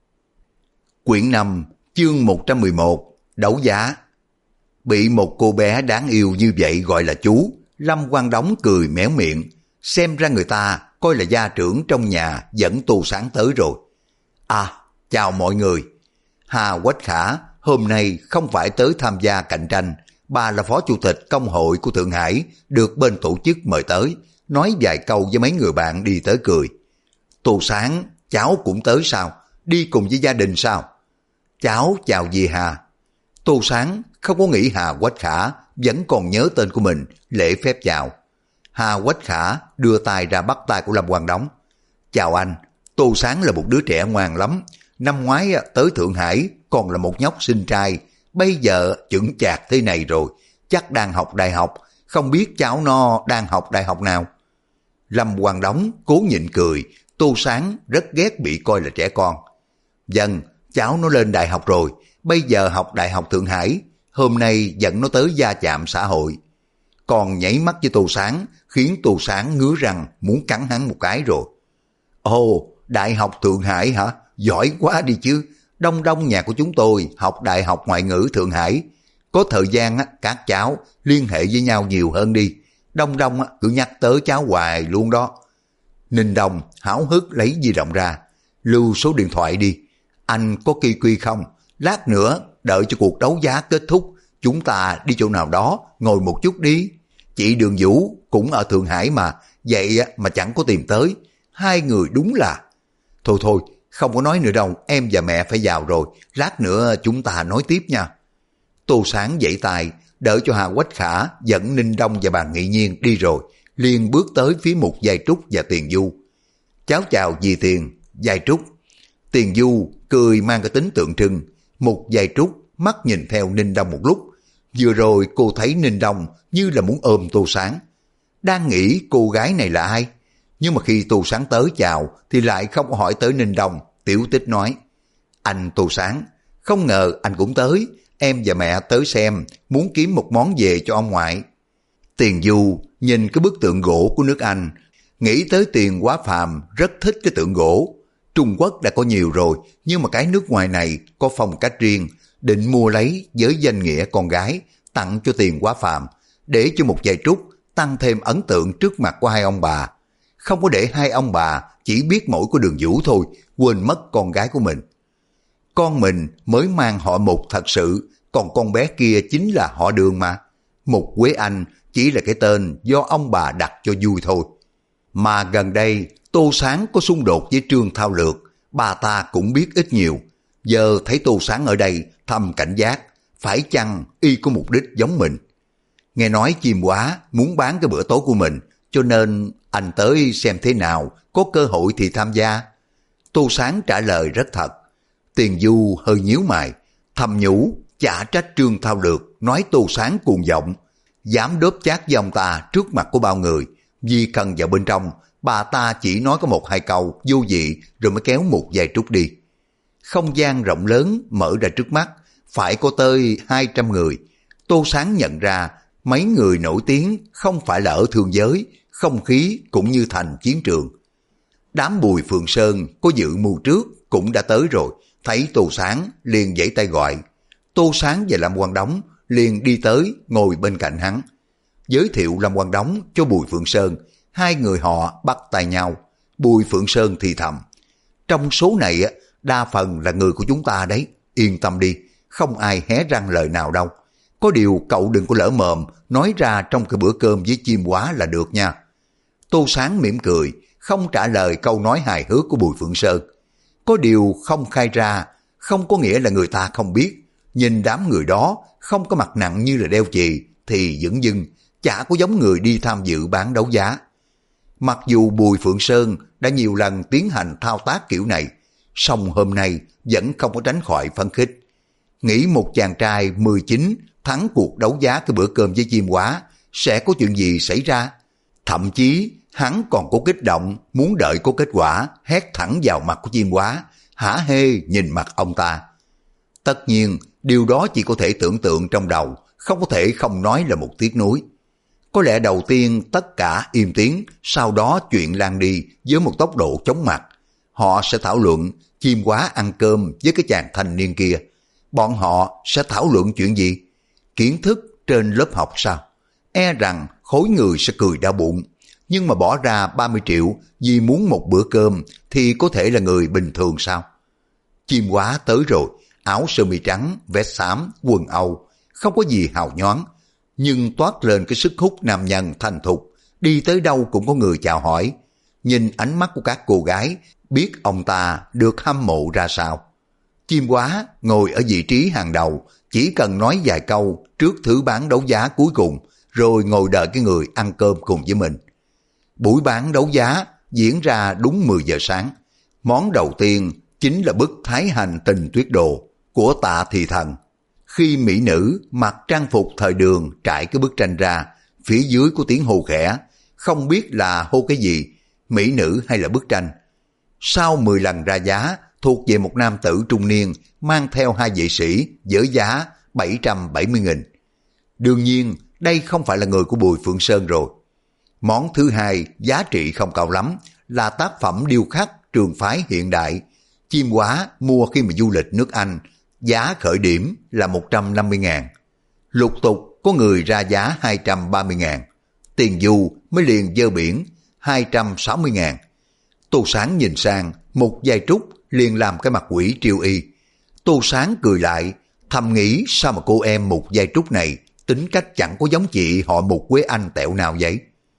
Quyển 5, chương 111, đấu giá. Bị một cô bé đáng yêu như vậy gọi là chú, Lâm Quang Đống cười méo miệng, xem ra người ta coi là gia trưởng trong nhà dẫn Tô Sáng tới rồi. À, chào mọi người. Hà Quách Khả hôm nay không phải tới tham gia cạnh tranh, bà là phó chủ tịch công hội của Thượng Hải, được bên tổ chức mời tới, nói vài câu với mấy người bạn đi tới cười. Tô Sáng, cháu cũng tới sao? Đi cùng với gia đình sao? Cháu chào dì Hà. Tô Sáng không có nghĩ Hà Quách Khả vẫn còn nhớ tên của mình, lễ phép chào. Hà Quách Khả đưa tay ra bắt tay của Lâm Quang Đống. Chào anh, Tô Sáng là một đứa trẻ ngoan lắm. Năm ngoái tới Thượng Hải còn là một nhóc xinh trai, bây giờ chững chạc thế này rồi, chắc đang học đại học, không biết cháu nó đang học đại học nào. Lâm Quang Đống cố nhịn cười, Tô Sáng rất ghét bị coi là trẻ con. Vâng, cháu nó lên đại học rồi, bây giờ học đại học Thượng Hải, hôm nay dẫn nó tới va chạm xã hội. Còn nhảy mắt với Tô Sáng, khiến Tô Sáng ngứa răng muốn cắn hắn một cái rồi. Ồ, đại học Thượng Hải hả? Giỏi quá đi chứ. Đông đông nhà của chúng tôi học đại học ngoại ngữ Thượng Hải. Có thời gian các cháu liên hệ với nhau nhiều hơn đi. Đông đông cứ nhắc tới cháu hoài luôn đó. Ninh Đông háo hức lấy di động ra. Lưu số điện thoại đi. Anh có QQ không? Lát nữa đợi cho cuộc đấu giá kết thúc, chúng ta đi chỗ nào đó ngồi một chút đi. Chị Đường Vũ cũng ở Thượng Hải mà, vậy mà chẳng có tìm tới. Hai người đúng là... Thôi thôi, không có nói nữa đâu, em và mẹ phải vào rồi, lát nữa chúng ta nói tiếp nha. Tô Sáng giãy tay, đợi cho Hà Quách Khả dẫn Ninh Đông và bà Nghị Nhiên đi rồi, liền bước tới phía Mục Giai Trúc và Tiền Du. Cháu chào dì Tiền, Giai Trúc. Tiền Du cười mang cái tính tượng trưng. Mục Giai Trúc mắt nhìn theo Ninh Đông một lúc. Vừa rồi cô thấy Ninh Đông như là muốn ôm Tô Sáng. Đang nghĩ cô gái này là ai? Nhưng mà khi Tô Sáng tới chào thì lại không có hỏi tới Ninh Đông. Tiểu Tích nói, anh Tô Sáng, không ngờ anh cũng tới. Em và mẹ tới xem, muốn kiếm một món về cho ông ngoại. Tiền Du nhìn cái bức tượng gỗ của nước Anh, nghĩ tới Tiền Quá Phàm rất thích cái tượng gỗ. Trung Quốc đã có nhiều rồi, nhưng mà cái nước ngoài này có phong cách riêng, định mua lấy với danh nghĩa con gái, tặng cho Tiền Quá Phàm, để cho một Giai Trúc tăng thêm ấn tượng trước mặt của hai ông bà. Không có để hai ông bà chỉ biết mỗi của Đường Vũ thôi, quên mất con gái của mình. Con mình mới mang họ Mục thật sự, còn con bé kia chính là họ Đường mà. Mục Quế Anh chỉ là cái tên do ông bà đặt cho vui thôi. Mà gần đây Tô Sáng có xung đột với Trương Thao Lược, bà ta cũng biết ít nhiều. Giờ thấy Tô Sáng ở đây thầm cảnh giác, phải chăng y có mục đích giống mình. Nghe nói Chim Quá muốn bán cái bữa tối của mình, cho nên anh tới xem thế nào, có cơ hội thì tham gia. Tô Sáng trả lời rất thật. Tiền Du hơi nhíu mày, thầm nhủ, chả trách Trương Thao Lược nói Tô Sáng cuồng vọng, dám đốp chát với ông ta trước mặt của bao người. Vì cần vào bên trong, bà ta chỉ nói có một hai câu vô vị rồi mới kéo Mục Giai Trúc đi. Không gian rộng lớn mở ra trước mắt, phải có tới 200 người. Tô Sáng nhận ra mấy người nổi tiếng không phải là ở thương giới, không khí cũng như thành chiến trường. Đám Bùi Phượng Sơn có dự mưu trước cũng đã tới rồi, thấy Tô Sáng liền vẫy tay gọi. Tô Sáng và Lâm Quang Đống liền đi tới ngồi bên cạnh hắn. Giới thiệu Lâm Quang Đống cho Bùi Phượng Sơn, hai người họ bắt tay nhau. Bùi Phượng Sơn thì thầm, trong số này đa phần là người của chúng ta đấy, yên tâm đi, không ai hé răng lời nào đâu. Có điều cậu đừng có lỡ mồm nói ra trong cái bữa cơm với Chim Quá là được nha. Tô Sáng mỉm cười, không trả lời câu nói hài hước của Bùi Phượng Sơn. Có điều không khai ra, không có nghĩa là người ta không biết. Nhìn đám người đó không có mặt nặng như là đeo chì thì dửng dưng, chả có giống người đi tham dự bán đấu giá. Mặc dù Bùi Phượng Sơn đã nhiều lần tiến hành thao tác kiểu này, song hôm nay vẫn không có tránh khỏi phấn khích. Nghĩ một chàng trai 19 thắng cuộc đấu giá cái bữa cơm với chim hóa, sẽ có chuyện gì xảy ra? Thậm chí hắn còn có kích động, muốn đợi có kết quả, hét thẳng vào mặt của chim hóa, hả hê nhìn mặt ông ta. Tất nhiên, điều đó chỉ có thể tưởng tượng trong đầu, không có thể không nói là một tiếc nuối. Có lẽ đầu tiên tất cả im tiếng, sau đó chuyện lan đi với một tốc độ chóng mặt. Họ sẽ thảo luận chim hóa ăn cơm với cái chàng thanh niên kia. Bọn họ sẽ thảo luận chuyện gì? Kiến thức trên lớp học sao? E rằng khối người sẽ cười đau bụng. Nhưng mà bỏ ra 30 triệu vì muốn một bữa cơm thì có thể là người bình thường sao? Chim hóa tới rồi, áo sơ mi trắng, vest xám, quần Âu, không có gì hào nhoáng, nhưng toát lên cái sức hút nam nhân thành thục, đi tới đâu cũng có người chào hỏi. Nhìn ánh mắt của các cô gái, biết ông ta được hâm mộ ra sao. Chim hóa ngồi ở vị trí hàng đầu, chỉ cần nói vài câu trước thứ bán đấu giá cuối cùng, rồi ngồi đợi cái người ăn cơm cùng với mình. Buổi bán đấu giá diễn ra đúng 10 giờ sáng. Món đầu tiên chính là bức Thái Hành Tình Tuyết Đồ của Tạ Thị Thần. Khi mỹ nữ mặc trang phục thời đường trải cái bức tranh ra, phía dưới có tiếng hô khẽ, không biết là hô cái gì, mỹ nữ hay là bức tranh. Sau 10 lần ra giá, thuộc về một nam tử trung niên mang theo hai vệ sĩ với giá 770.000. Đương nhiên, đây không phải là người của Bùi Phượng Sơn rồi. Món thứ hai giá trị không cao lắm, là tác phẩm điêu khắc trường phái hiện đại. Chim hóa mua khi mà du lịch nước Anh, giá khởi điểm là 150.000. Lục tục có người ra giá 230.000. Tiền du mới liền dơ biển 260.000. Tô Sáng nhìn sang, một giây trúc liền làm cái mặt quỷ triêu y. Tô Sáng cười lại, thầm nghĩ sao mà cô em một giây trúc này tính cách chẳng có giống chị họ Mục Quế Anh tẹo nào vậy.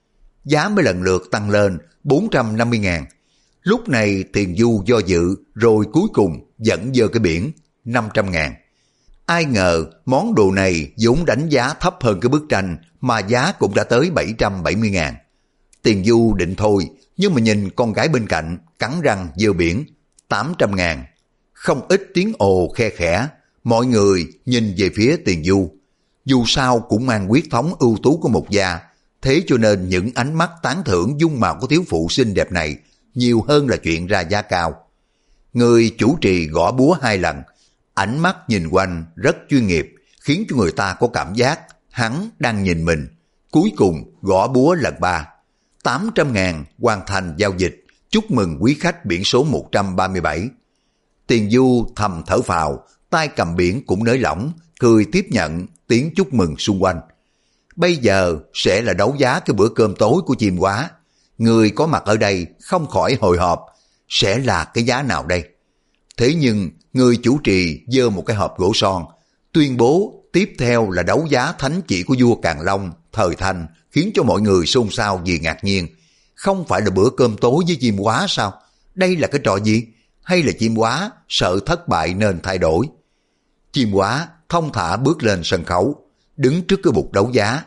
Giá mới lần lượt tăng lên 450.000. Lúc này Tiền du do dự, rồi cuối cùng vẫn dơ cái biển 500.000. Ai ngờ món đồ này vốn đánh giá thấp hơn cái bức tranh mà giá cũng đã tới 770.000. Tiền du định thôi, nhưng mà nhìn con gái bên cạnh cắn răng dơ biển 800.000. Không ít tiếng ồ khe khẽ, mọi người nhìn về phía Tiền du. Dù sao cũng mang huyết thống ưu tú của một gia, thế cho nên những ánh mắt tán thưởng dung mạo của thiếu phụ xinh đẹp này nhiều hơn là chuyện ra giá cao. Người chủ trì gõ búa 2 lần, ánh mắt nhìn quanh rất chuyên nghiệp, khiến cho người ta có cảm giác hắn đang nhìn mình. Cuối cùng gõ búa lần 3, 800.000 hoàn thành giao dịch, chúc mừng quý khách biển số 137. Tiền du thầm thở phào, tay cầm biển cũng nới lỏng, cười tiếp nhận tiếng chúc mừng xung quanh. Bây giờ sẽ là đấu giá cái bữa cơm tối của chim hóa. Người có mặt ở đây không khỏi hồi hộp, sẽ là cái giá nào đây? Thế nhưng người chủ trì giơ một cái hộp gỗ son, tuyên bố tiếp theo là đấu giá thánh chỉ của vua Càn Long thời Thanh, khiến cho mọi người xôn xao vì ngạc nhiên. Không phải là bữa cơm tối với chim hóa sao? Đây là cái trò gì? Hay là chim hóa sợ thất bại nên thay đổi? Chim hóa thong thả bước lên sân khấu, đứng trước cái bục đấu giá,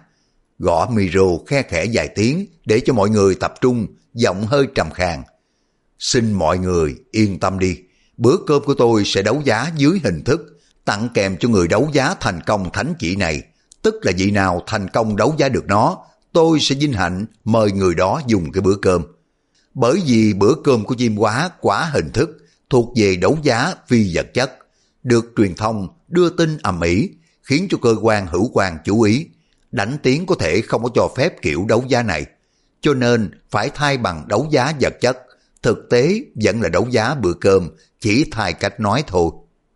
gõ micro khe khẽ vài tiếng để cho mọi người tập trung, giọng hơi trầm khàn. Xin mọi người yên tâm đi, bữa cơm của tôi sẽ đấu giá dưới hình thức tặng kèm cho người đấu giá thành công thánh chỉ này, tức là vị nào thành công đấu giá được nó, tôi sẽ vinh hạnh mời người đó dùng cái bữa cơm. Bởi vì bữa cơm của chim hóa quả hình thức thuộc về đấu giá phi vật chất, được truyền thông đưa tin ầm ĩ, khiến cho cơ quan hữu quan chú ý, đánh tiếng có thể không có cho phép kiểu đấu giá này, cho nên phải thay bằng đấu giá vật chất. Thực tế vẫn là đấu giá bữa cơm, chỉ thay cách nói thôi.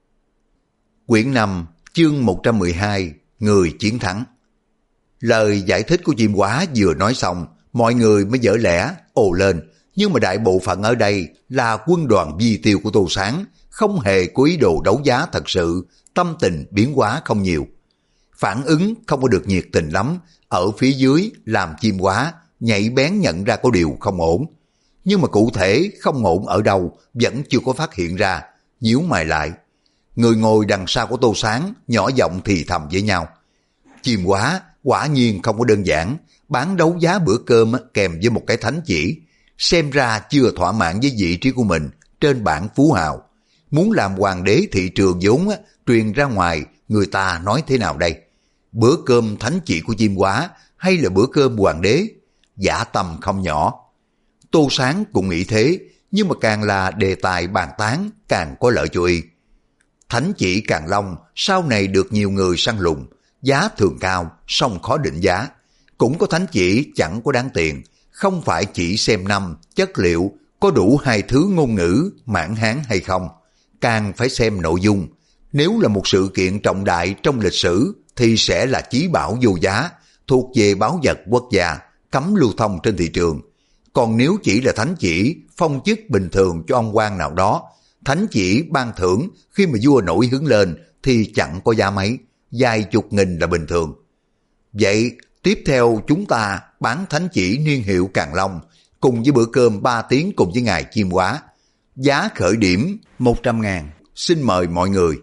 Quyển 5, chương 112, người chiến thắng. Lời giải thích của chim hóa vừa nói xong, mọi người mới dở lẽ, ồ lên, nhưng mà đại bộ phận ở đây là quân đoàn vi tiêu của Tô Sáng, không hề có ý đồ đấu giá thật sự, tâm tình biến hóa không nhiều. Phản ứng không có được nhiệt tình lắm, ở phía dưới làm chim hóa nhạy bén nhận ra có điều không ổn. nhưng mà cụ thể không ổn ở đâu vẫn chưa có phát hiện ra, nhíu mày lại. Người ngồi đằng sau của Tô Sáng nhỏ giọng thì thầm với nhau. Chim quá, quả nhiên không có đơn giản, bán đấu giá bữa cơm kèm với một cái thánh chỉ, xem ra chưa thỏa mãn với vị trí của mình trên bảng phú hào. Muốn làm hoàng đế thị trường vốn truyền ra ngoài, người ta nói thế nào đây? Bữa cơm thánh chỉ của chim quá hay là bữa cơm hoàng đế? Dã tâm không nhỏ. Tô Sáng cũng nghĩ thế, nhưng mà càng là đề tài bàn tán càng có lợi cho y. Thánh chỉ Càn Long sau này được nhiều người săn lùng, giá thường cao, song khó định giá. Cũng có thánh chỉ chẳng có đáng tiền, không phải chỉ xem năm, chất liệu, có đủ hai thứ ngôn ngữ, mãn hán hay không. Càng phải xem nội dung. Nếu là một sự kiện trọng đại trong lịch sử thì sẽ là chí bảo vô giá, thuộc về báu vật quốc gia, cấm lưu thông trên thị trường. Còn nếu chỉ là thánh chỉ phong chức bình thường cho ông quan nào đó, thánh chỉ ban thưởng khi mà vua nổi hứng lên thì chẳng có giá mấy, vài chục nghìn là bình thường. Vậy tiếp theo chúng ta bán thánh chỉ niên hiệu Càn Long cùng với bữa cơm 3 tiếng cùng với ngài chim quá. Giá khởi điểm 100.000, xin mời mọi người.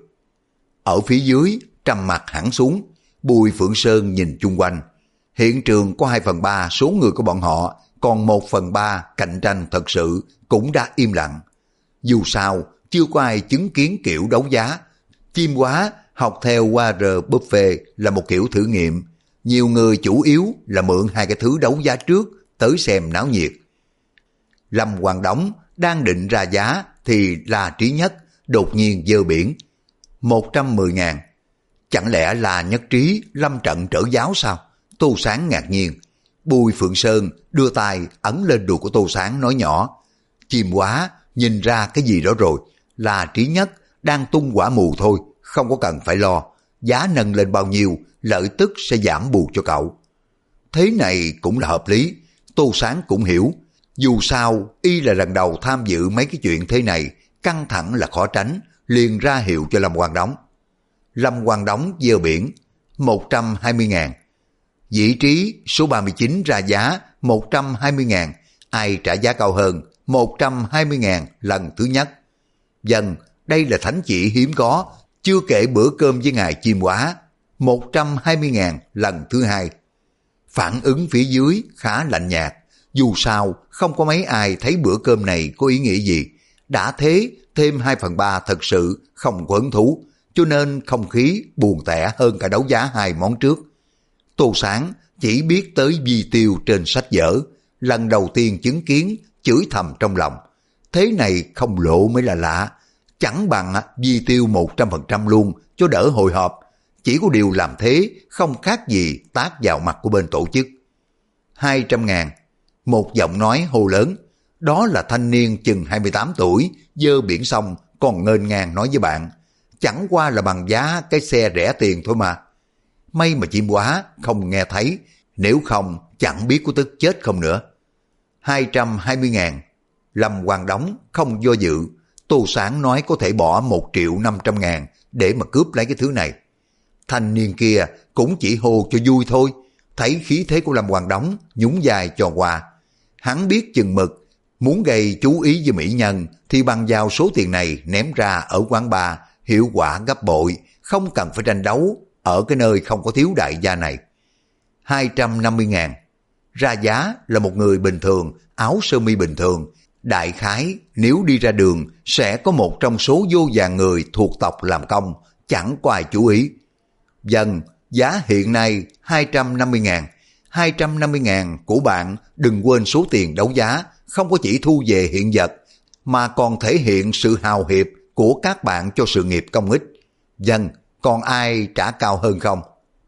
Ở phía dưới trầm mặt hẳn xuống, Bùi Phượng Sơn nhìn chung quanh. Hiện trường có 2/3 số người của bọn họ, còn 1/3 cạnh tranh thật sự cũng đã im lặng. Dù sao, chưa có ai chứng kiến kiểu đấu giá. Chim quá học theo Warren Buffett là một kiểu thử nghiệm. Nhiều người chủ yếu là mượn hai cái thứ đấu giá trước tới xem náo nhiệt. Lâm Hoàng Đống đang định ra giá thì La Trí Nhất đột nhiên giơ biển. 110.000. Chẳng lẽ là Nhất Trí lâm trận trở giáo sao? Tô Sáng ngạc nhiên. Bùi Phượng Sơn đưa tay ấn lên đùi của Tô Sáng nói nhỏ. Chim quá nhìn ra cái gì đó rồi. Là Trí Nhất đang tung quả mù thôi, không có cần phải lo. Giá nâng lên bao nhiêu, lợi tức sẽ giảm bù cho cậu. Thế này cũng là hợp lý. Tô Sáng cũng hiểu. Dù sao, y là lần đầu tham dự mấy cái chuyện thế này, căng thẳng là khó tránh, liền ra hiệu cho Lâm Quang Đống. Lâm Quang Đống giơ biển, 120.000. Vị trí số 39 ra giá 120.000, ai trả giá cao hơn 120.000 lần thứ nhất. Dần, đây là thánh chỉ hiếm có, chưa kể bữa cơm với ngài chim quá, 120.000 lần thứ hai. Phản ứng phía dưới khá lạnh nhạt, dù sao không có mấy ai thấy bữa cơm này có ý nghĩa gì. Đã thế, thêm 2/3 thật sự không có hứng thú, cho nên không khí buồn tẻ hơn cả đấu giá hai món trước. Tô Sáng chỉ biết tới vi tiêu trên sách vở, lần đầu tiên chứng kiến chửi thầm trong lòng. Thế này không lộ mới là lạ, chẳng bằng vi tiêu 100% luôn cho đỡ hồi hộp. Chỉ có điều làm thế không khác gì tát vào mặt của bên tổ chức. 200.000. Một giọng nói hô lớn. Đó là thanh niên chừng 28 tuổi, dơ biển xong còn ngênh ngang nói với bạn. Chẳng qua là bằng giá cái xe rẻ tiền thôi mà. May mà chim quá không nghe thấy, nếu không chẳng biết có tức chết không nữa. 220.000. Lâm Quang Đống không do dự. Tô Sáng nói có thể bỏ 1.500.000 để mà cướp lấy cái thứ này. Thanh niên kia cũng chỉ hô cho vui thôi. Thấy khí thế của Lâm Quang Đống, nhún vai cho qua. Hắn biết chừng mực, muốn gây chú ý với mỹ nhân thì bằng vào số tiền này ném ra ở quán bar, hiệu quả gấp bội, không cần phải tranh đấu ở cái nơi không có thiếu đại gia này. 250.000. Ra giá là một người bình thường, áo sơ mi bình thường. Đại khái nếu đi ra đường sẽ có một trong số vô vàn người thuộc tộc làm công, chẳng có ai chú ý. Dần, giá hiện nay 250.000. 250.000 của bạn đừng quên số tiền đấu giá không có chỉ thu về hiện vật, mà còn thể hiện sự hào hiệp của các bạn cho sự nghiệp công ích. Dần, còn ai trả cao hơn không?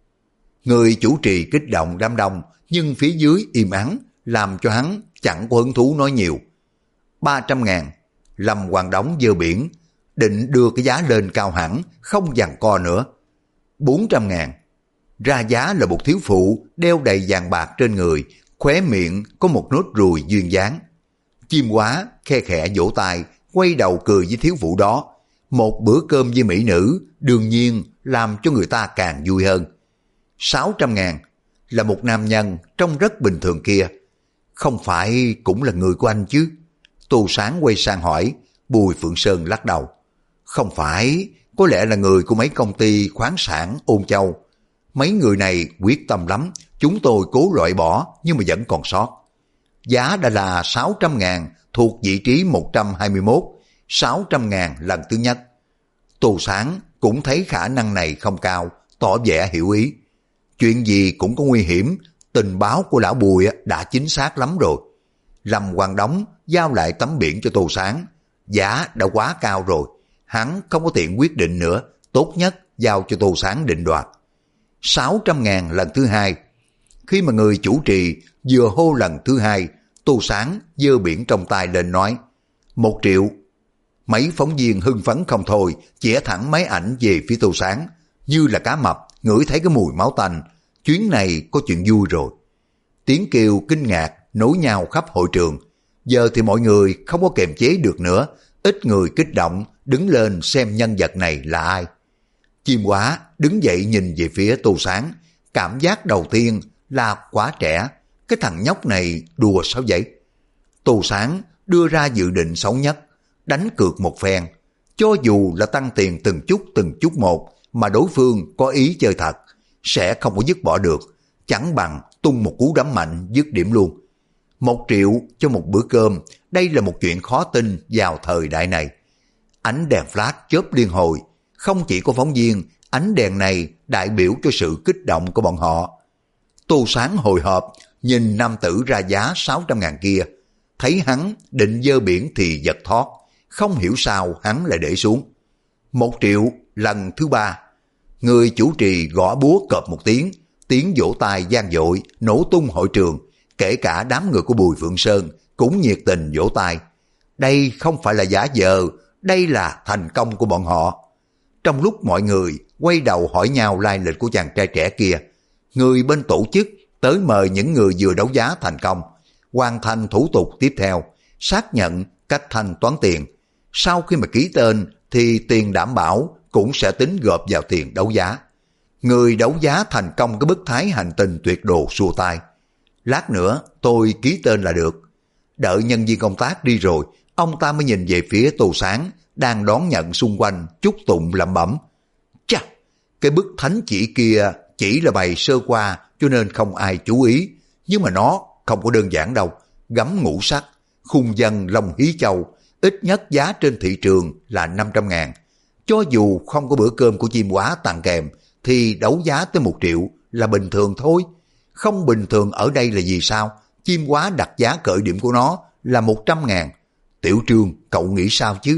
Người chủ trì kích động đám đông, nhưng phía dưới im ắng, làm cho hắn chẳng có hứng thú nói nhiều. 300.000. Lâm Quang Đống giơ biển, định đưa cái giá lên cao hẳn, không giằng co nữa. 400.000. Ra giá là một thiếu phụ đeo đầy vàng bạc trên người, khóe miệng có một nốt ruồi duyên dáng. Chim quá khe khẽ vỗ tay, quay đầu cười với thiếu phụ đó. Một bữa cơm với mỹ nữ đương nhiên làm cho người ta càng vui hơn. 600.000. Là một nam nhân trông rất bình thường kia. Không phải cũng là người của anh chứ? Tô Sáng quay sang hỏi, Bùi Phượng Sơn lắc đầu. Không phải, có lẽ là người của mấy công ty khoáng sản Ôn Châu. Mấy người này quyết tâm lắm, chúng tôi cố loại bỏ nhưng mà vẫn còn sót. Giá đã là 600.000 thuộc vị trí 121, 600.000 lần thứ nhất. Tô Sáng cũng thấy khả năng này không cao, tỏ vẻ hiểu ý. Chuyện gì cũng có nguy hiểm, tình báo của lão Bùi đã chính xác lắm rồi. Lâm Quang Đống giao lại tấm biển cho Tô Sáng, giá đã quá cao rồi, hắn không có tiện quyết định nữa, tốt nhất giao cho Tô Sáng định đoạt. 600.000 lần thứ hai. Khi mà người chủ trì vừa hô lần thứ hai, Tô Sáng giơ biển trong tay lên nói 1 triệu. Mấy phóng viên hưng phấn không thôi, chĩa thẳng máy ảnh về phía Tô Sáng, như là cá mập ngửi thấy cái mùi máu tanh. Chuyến này có chuyện vui rồi. Tiếng kêu kinh ngạc nối nhau khắp hội trường. Giờ thì mọi người không có kiềm chế được nữa, ít người kích động đứng lên xem nhân vật này là ai. Chim Hóa đứng dậy nhìn về phía Tô Sáng, cảm giác đầu tiên là quá trẻ, cái thằng nhóc này đùa sao vậy? Tô Sáng đưa ra dự định xấu nhất, đánh cược một phen, cho dù là tăng tiền từng chút một mà đối phương có ý chơi thật, sẽ không có dứt bỏ được, chẳng bằng tung một cú đấm mạnh dứt điểm luôn. 1 triệu cho một bữa cơm, đây là một chuyện khó tin vào thời đại này. Ánh đèn flash chớp liên hồi, không chỉ có phóng viên, ánh đèn này đại biểu cho sự kích động của bọn họ. Tô Sáng hồi hộp, nhìn nam tử ra giá 600.000 kia, thấy hắn định dơ biển thì giật thót, không hiểu sao hắn lại để xuống. 1 triệu lần thứ ba. Người chủ trì gõ búa cộp một tiếng vỗ tay vang dội, nổ tung hội trường, kể cả đám người của Bùi Phượng Sơn cũng nhiệt tình vỗ tay. Đây không phải là giả vờ, đây là thành công của bọn họ. Trong lúc mọi người quay đầu hỏi nhau lai lịch của chàng trai trẻ kia, người bên tổ chức tới mời những người vừa đấu giá thành công, hoàn thành thủ tục tiếp theo, xác nhận cách thanh toán tiền. Sau khi mà ký tên thì tiền đảm bảo cũng sẽ tính gộp vào tiền đấu giá. Người đấu giá thành công cái bức thái hành tinh tuyệt đồ xua tay. Lát nữa tôi ký tên là được. Đợi nhân viên công tác đi rồi, ông ta mới nhìn về phía Tô Sáng đang đón nhận xung quanh, chúc tụng lẩm bẩm. Chà, cái bức thánh chỉ kia chỉ là bày sơ qua cho nên không ai chú ý, nhưng mà nó không có đơn giản đâu. Gấm ngũ sắc, khung dân long hí châu, ít nhất giá trên thị trường là 500.000. Cho dù không có bữa cơm của Chim Hóa tặng kèm thì đấu giá tới 1 triệu là bình thường thôi. Không bình thường ở đây là gì sao? Chim Hóa đặt giá khởi điểm của nó là 100.000. Tiểu Trương, cậu nghĩ sao chứ?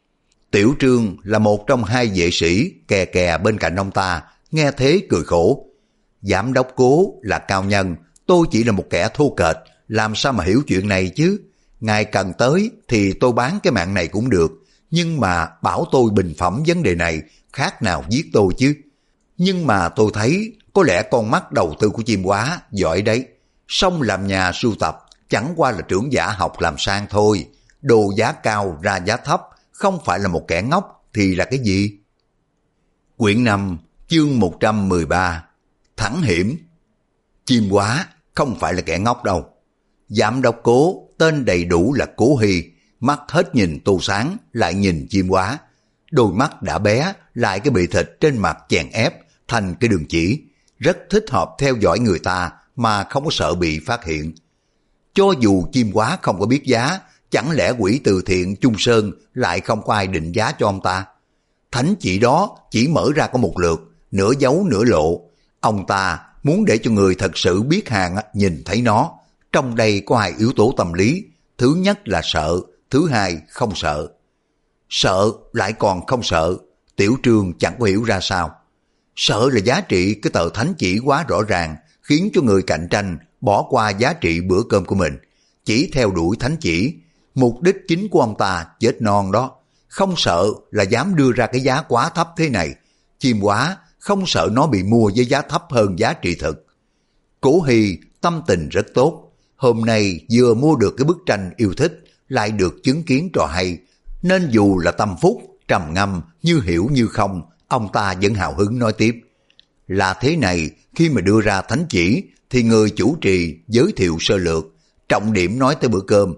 Tiểu Trương là một trong 2 vệ sĩ kè kè bên cạnh ông ta, nghe thế cười khổ. Giám đốc Cố là cao nhân, tôi chỉ là một kẻ thô kệch, làm sao mà hiểu chuyện này chứ? Ngài cần tới thì tôi bán cái mạng này cũng được, nhưng mà bảo tôi bình phẩm vấn đề này khác nào giết tôi chứ. Nhưng mà tôi thấy có lẽ con mắt đầu tư của Chim Hóa giỏi đấy. Xong làm nhà sưu tập chẳng qua là trưởng giả học làm sang thôi. Đồ giá cao ra giá thấp, không phải là một kẻ ngốc thì là cái gì? Quyển 5 chương 113 Thẳng hiểm. Chim Hóa không phải là kẻ ngốc đâu. Giám đốc Cố tên đầy đủ là Cố Hy, mắt hết nhìn Tô Sáng lại nhìn Chim Hóa. Đôi mắt đã bé lại cái bị thịt trên mặt chèn ép thành cái đường chỉ, rất thích hợp theo dõi người ta mà không có sợ bị phát hiện. Cho dù Chim Hóa không có biết giá, chẳng lẽ quỹ từ thiện Trung Sơn lại không có ai định giá cho ông ta? Thánh chỉ đó chỉ mở ra có một lượt, nửa giấu nửa lộ. Ông ta muốn để cho người thật sự biết hàng nhìn thấy nó. Trong đây có 2 yếu tố tâm lý. Thứ nhất là sợ, thứ hai không sợ. Sợ lại còn không sợ, Tiểu Trương chẳng có hiểu ra sao. Sợ là giá trị cái tờ thánh chỉ quá rõ ràng, khiến cho người cạnh tranh bỏ qua giá trị bữa cơm của mình, chỉ theo đuổi thánh chỉ. Mục đích chính của ông ta chết non đó. Không sợ là dám đưa ra cái giá quá thấp thế này. Chim Hóa không sợ nó bị mua với giá thấp hơn giá trị thực. Cố Hy tâm tình rất tốt. Hôm nay vừa mua được cái bức tranh yêu thích, lại được chứng kiến trò hay, nên dù là tâm phúc, trầm ngâm, như hiểu như không, ông ta vẫn hào hứng nói tiếp. Là thế này, khi mà đưa ra thánh chỉ, thì người chủ trì giới thiệu sơ lược, trọng điểm nói tới bữa cơm,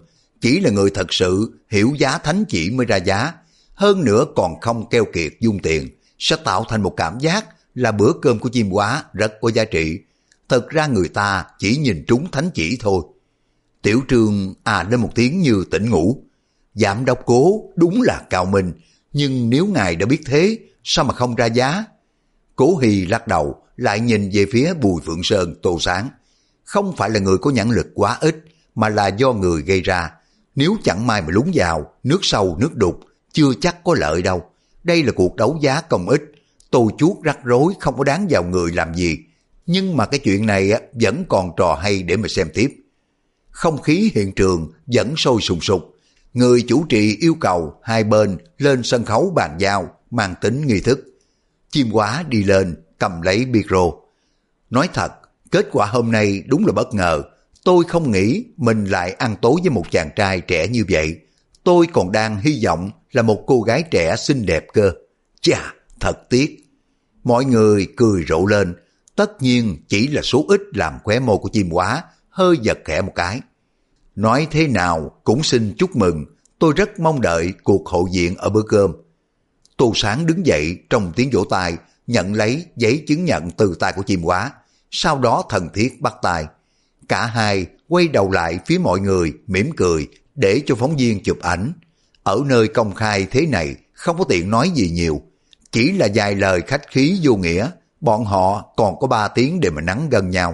chỉ là người thật sự hiểu giá thánh chỉ mới ra giá, hơn nữa còn không keo kiệt dung tiền, sẽ tạo thành một cảm giác là bữa cơm của chim quá rất có giá trị. Thật ra người ta chỉ nhìn trúng thánh chỉ thôi. Tiểu Trương lên một tiếng như tỉnh ngủ. Giám đốc Cố đúng là cao minh, nhưng nếu ngài đã biết thế, sao mà không ra giá? Cố Hy lắc đầu, lại nhìn về phía Bùi Phượng Sơn, Tô Sáng. Không phải là người có nhãn lực quá ít, mà là do người gây ra. Nếu chẳng may mà lún vào, nước sâu nước đục, chưa chắc có lợi đâu. Đây là cuộc đấu giá công ích, tôi chuốt rắc rối không có đáng vào người làm gì. Nhưng mà cái chuyện này vẫn còn trò hay để mà xem tiếp. Không khí hiện trường vẫn sôi sùng sục. Người chủ trì yêu cầu hai bên lên sân khấu bàn giao, mang tính nghi thức. Chim Quá đi lên, cầm lấy micro. Nói thật, kết quả hôm nay đúng là bất ngờ. Tôi không nghĩ mình lại ăn tối với một chàng trai trẻ như vậy. Tôi còn đang hy vọng là một cô gái trẻ xinh đẹp cơ. Chà, thật tiếc. Mọi người cười rộ lên. Tất nhiên chỉ là số ít làm khóe môi của Chim Quá hơi giật khẽ một cái. Nói thế nào cũng xin chúc mừng. Tôi rất mong đợi cuộc hội diện ở bữa cơm. Tô Sáng đứng dậy trong tiếng vỗ tay, nhận lấy giấy chứng nhận từ tay của Chim Quá. Sau đó thân thiết bắt tay. Cả hai quay đầu lại phía mọi người, mỉm cười để cho phóng viên chụp ảnh. Ở nơi công khai thế này không có tiện nói gì nhiều. Chỉ là vài lời khách khí vô nghĩa, bọn họ còn có 3 tiếng để mà nắn gần nhau.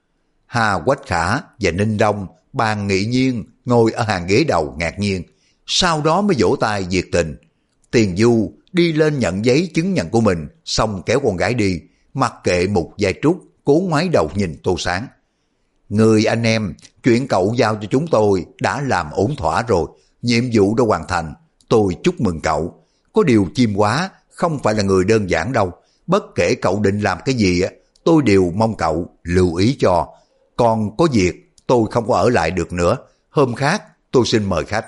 Hà Quách Khả và Ninh Đông, Bàn Nghị Nhiên ngồi ở hàng ghế đầu ngạc nhiên. Sau đó mới vỗ tay nhiệt tình. Tiền Du đi lên nhận giấy chứng nhận của mình, xong kéo con gái đi, mặc kệ Mục Giai Trúc, cố ngoái đầu nhìn Tô Sáng. Người anh em, chuyện cậu giao cho chúng tôi đã làm ổn thỏa rồi, nhiệm vụ đã hoàn thành, tôi chúc mừng cậu. Có điều Chim Quá không phải là người đơn giản đâu, bất kể cậu định làm cái gì, tôi đều mong cậu lưu ý cho. Còn có việc, tôi không có ở lại được nữa, hôm khác tôi xin mời khách.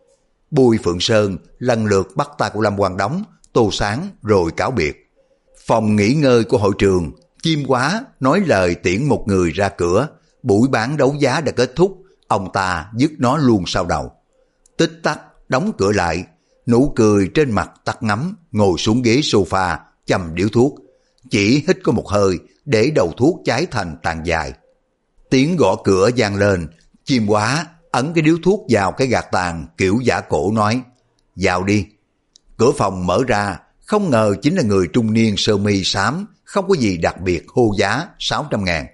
Bùi Phượng Sơn lần lượt bắt tay của Lâm Quang Đống, Tô Sáng rồi cáo biệt. Phòng nghỉ ngơi của hội trường, Chim Quá nói lời tiễn một người ra cửa. Buổi bán đấu giá đã kết thúc, ông ta dứt nó luôn sau đầu. Tích tắc đóng cửa lại, nụ cười trên mặt tắt ngấm, ngồi xuống ghế sofa châm điếu thuốc, chỉ hít có một hơi để đầu thuốc cháy thành tàn dài. Tiếng gõ cửa vang lên, Chim Quá ấn cái điếu thuốc vào cái gạt tàn kiểu giả cổ nói: vào đi. Cửa phòng mở ra, không ngờ chính là người trung niên sơ mi xám, không có gì đặc biệt, hô giá 600.000.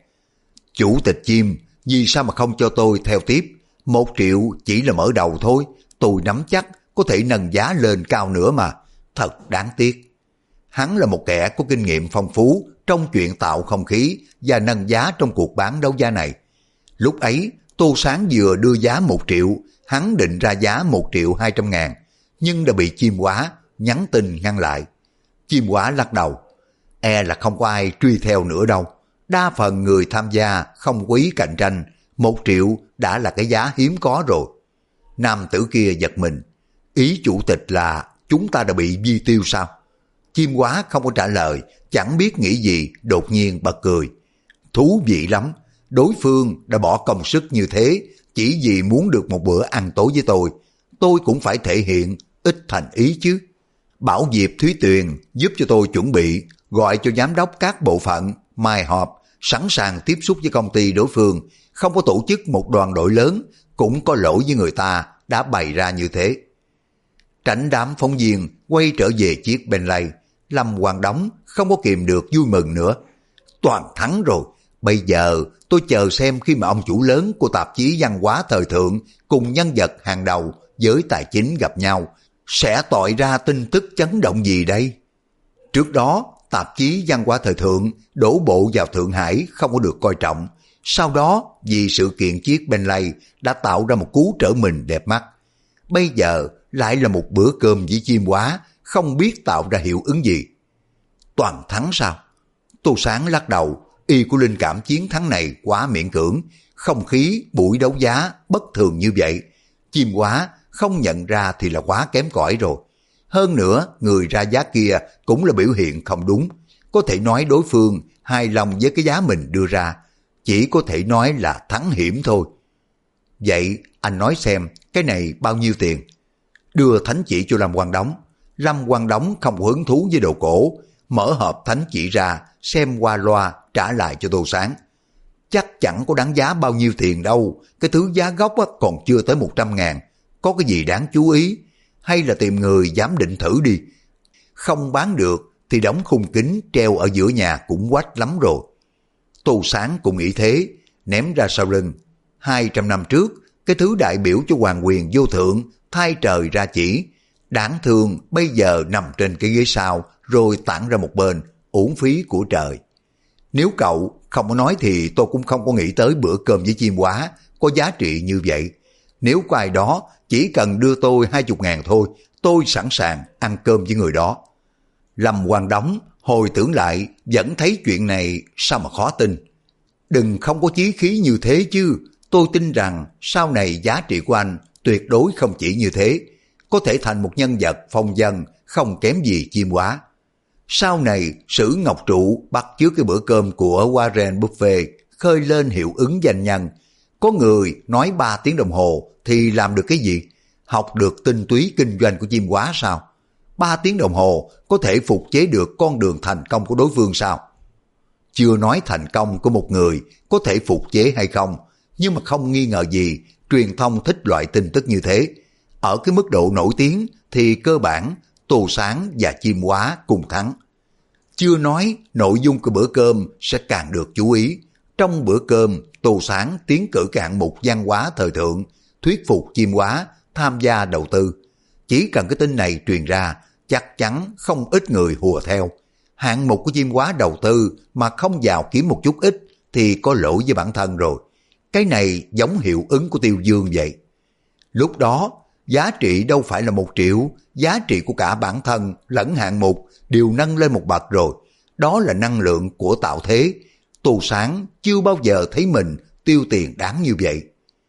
Chủ tịch Chim, vì sao mà không cho tôi theo tiếp? 1 triệu chỉ là mở đầu thôi, tôi nắm chắc có thể nâng giá lên cao nữa mà, thật đáng tiếc. Hắn là một kẻ có kinh nghiệm phong phú trong chuyện tạo không khí và nâng giá trong cuộc bán đấu giá này. Lúc ấy, Tô Sáng vừa đưa giá 1 triệu, hắn định ra giá 1.200.000, nhưng đã bị Chim Quá nhắn tin ngăn lại. Chim Quá lắc đầu, là không có ai truy theo nữa đâu. Đa phần người tham gia không quý cạnh tranh, 1 triệu đã là cái giá hiếm có rồi. Nam tử kia giật mình, ý chủ tịch là chúng ta đã bị vi tiêu sao? Chim Quá không có trả lời, chẳng biết nghĩ gì, đột nhiên bật cười. Thú vị lắm, đối phương đã bỏ công sức như thế, chỉ vì muốn được một bữa ăn tối với tôi cũng phải thể hiện ít thành ý chứ. Bảo Diệp Thúy Tuyền giúp cho tôi chuẩn bị, gọi cho giám đốc các bộ phận, mai họp, sẵn sàng tiếp xúc với công ty đối phương, không có tổ chức một đoàn đội lớn, cũng có lỗi với người ta đã bày ra như thế. Tránh đám phóng viên quay trở về chiếc Bentley, Lâm Quang Đống không có kìm được vui mừng nữa. Toàn thắng rồi, bây giờ tôi chờ xem khi mà ông chủ lớn của tạp chí văn hóa thời thượng cùng nhân vật hàng đầu giới tài chính gặp nhau, sẽ tọi ra tin tức chấn động gì đây? Trước đó, tạp chí văn hóa thời thượng đổ bộ vào Thượng Hải không có được coi trọng. Sau đó, vì sự kiện chiếc Bentley đã tạo ra một cú trở mình đẹp mắt. Bây giờ lại là một bữa cơm với Chim Quá, không biết tạo ra hiệu ứng gì. Toàn thắng sao? Tô Sáng lắc đầu, y của linh cảm chiến thắng này quá miễn cưỡng. Không khí buổi đấu giá bất thường như vậy, Chim Quá không nhận ra thì là quá kém cỏi rồi. Hơn nữa, người ra giá kia cũng là biểu hiện không đúng. Có thể nói đối phương hài lòng với cái giá mình đưa ra, chỉ có thể nói là thắng hiểm thôi. Vậy anh nói xem, cái này bao nhiêu tiền? Đưa thánh chỉ cho Lâm Quang Đống. Lâm Quang Đống không có hứng thú với đồ cổ, mở hộp thánh chỉ ra, xem qua loa, trả lại cho Tô Sáng. Chắc chẳng có đáng giá bao nhiêu tiền đâu, cái thứ giá gốc còn chưa tới 100.000. Có cái gì đáng chú ý? Hay là tìm người giám định thử đi. Không bán được thì đóng khung kính treo ở giữa nhà cũng quách lắm rồi. Tô Sáng cũng nghĩ thế, ném ra sau lưng. 200 năm trước, cái thứ đại biểu cho hoàng quyền vô thượng, thay trời ra chỉ. Đáng thương bây giờ nằm trên cái ghế sau, rồi tản ra một bên, uổng phí của trời. Nếu cậu không có nói thì tôi cũng không có nghĩ tới bữa cơm với chim hóa có giá trị như vậy. Nếu có ai đó chỉ cần đưa tôi 20.000 thôi, tôi sẵn sàng ăn cơm với người đó. Lâm Quang Đống hồi tưởng lại vẫn thấy chuyện này sao mà khó tin. Đừng không có chí khí như thế chứ, tôi tin rằng sau này giá trị của anh tuyệt đối không chỉ như thế, có thể thành một nhân vật phong dân không kém gì chim hóa. Sau này Sử Ngọc Trụ bắt chước cái bữa cơm của Warren Buffett khơi lên hiệu ứng danh nhân. Có người nói 3 tiếng đồng hồ thì làm được cái gì? Học được tinh túy kinh doanh của chim hóa sao? 3 tiếng đồng hồ có thể phục chế được con đường thành công của đối phương sao? Chưa nói thành công của một người có thể phục chế hay không, nhưng mà không nghi ngờ gì truyền thông thích loại tin tức như thế. Ở cái mức độ nổi tiếng thì cơ bản Tô Sáng và chim hóa cùng thắng. Chưa nói nội dung của bữa cơm sẽ càng được chú ý. Trong bữa cơm, Tô Sáng tiến cử cái hạng mục văn hóa thời thượng, thuyết phục chim hóa tham gia đầu tư. Chỉ cần cái tin này truyền ra, chắc chắn không ít người hùa theo. Hạng mục của chim hóa đầu tư mà không vào kiếm một chút ít thì có lỗi với bản thân rồi. Cái này giống hiệu ứng của Tiêu Dương vậy. Lúc đó, giá trị đâu phải là 1 triệu, giá trị của cả bản thân lẫn hạng mục đều nâng lên một bậc rồi. Đó là năng lượng của tạo thế. Tô Sáng chưa bao giờ thấy mình tiêu tiền đáng như vậy.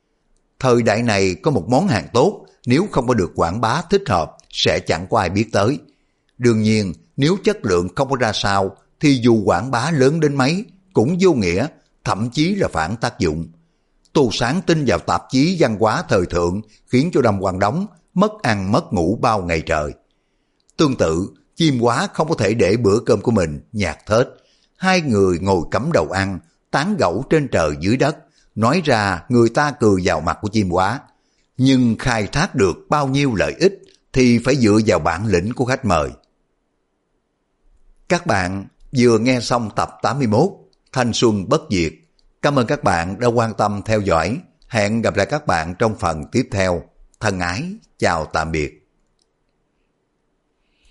Thời đại này có một món hàng tốt, nếu không có được quảng bá thích hợp sẽ chẳng có ai biết tới. Đương nhiên, nếu chất lượng không có ra sao thì dù quảng bá lớn đến mấy cũng vô nghĩa, thậm chí là phản tác dụng. Tô Sáng tin vào tạp chí văn hóa thời thượng khiến cho Lâm Quang Đống mất ăn mất ngủ bao ngày trời. Tương tự, chim hóa không có thể để bữa cơm của mình nhạt thết. Hai người ngồi cắm đầu ăn, tán gẫu trên trời dưới đất, nói ra người ta cười vào mặt của chim hóa. Nhưng khai thác được bao nhiêu lợi ích thì phải dựa vào bản lĩnh của khách mời. Các bạn vừa nghe xong tập 81 Thanh Xuân Bất Diệt. Cảm ơn các bạn đã quan tâm theo dõi. Hẹn gặp lại các bạn trong phần tiếp theo. Thân ái, chào tạm biệt.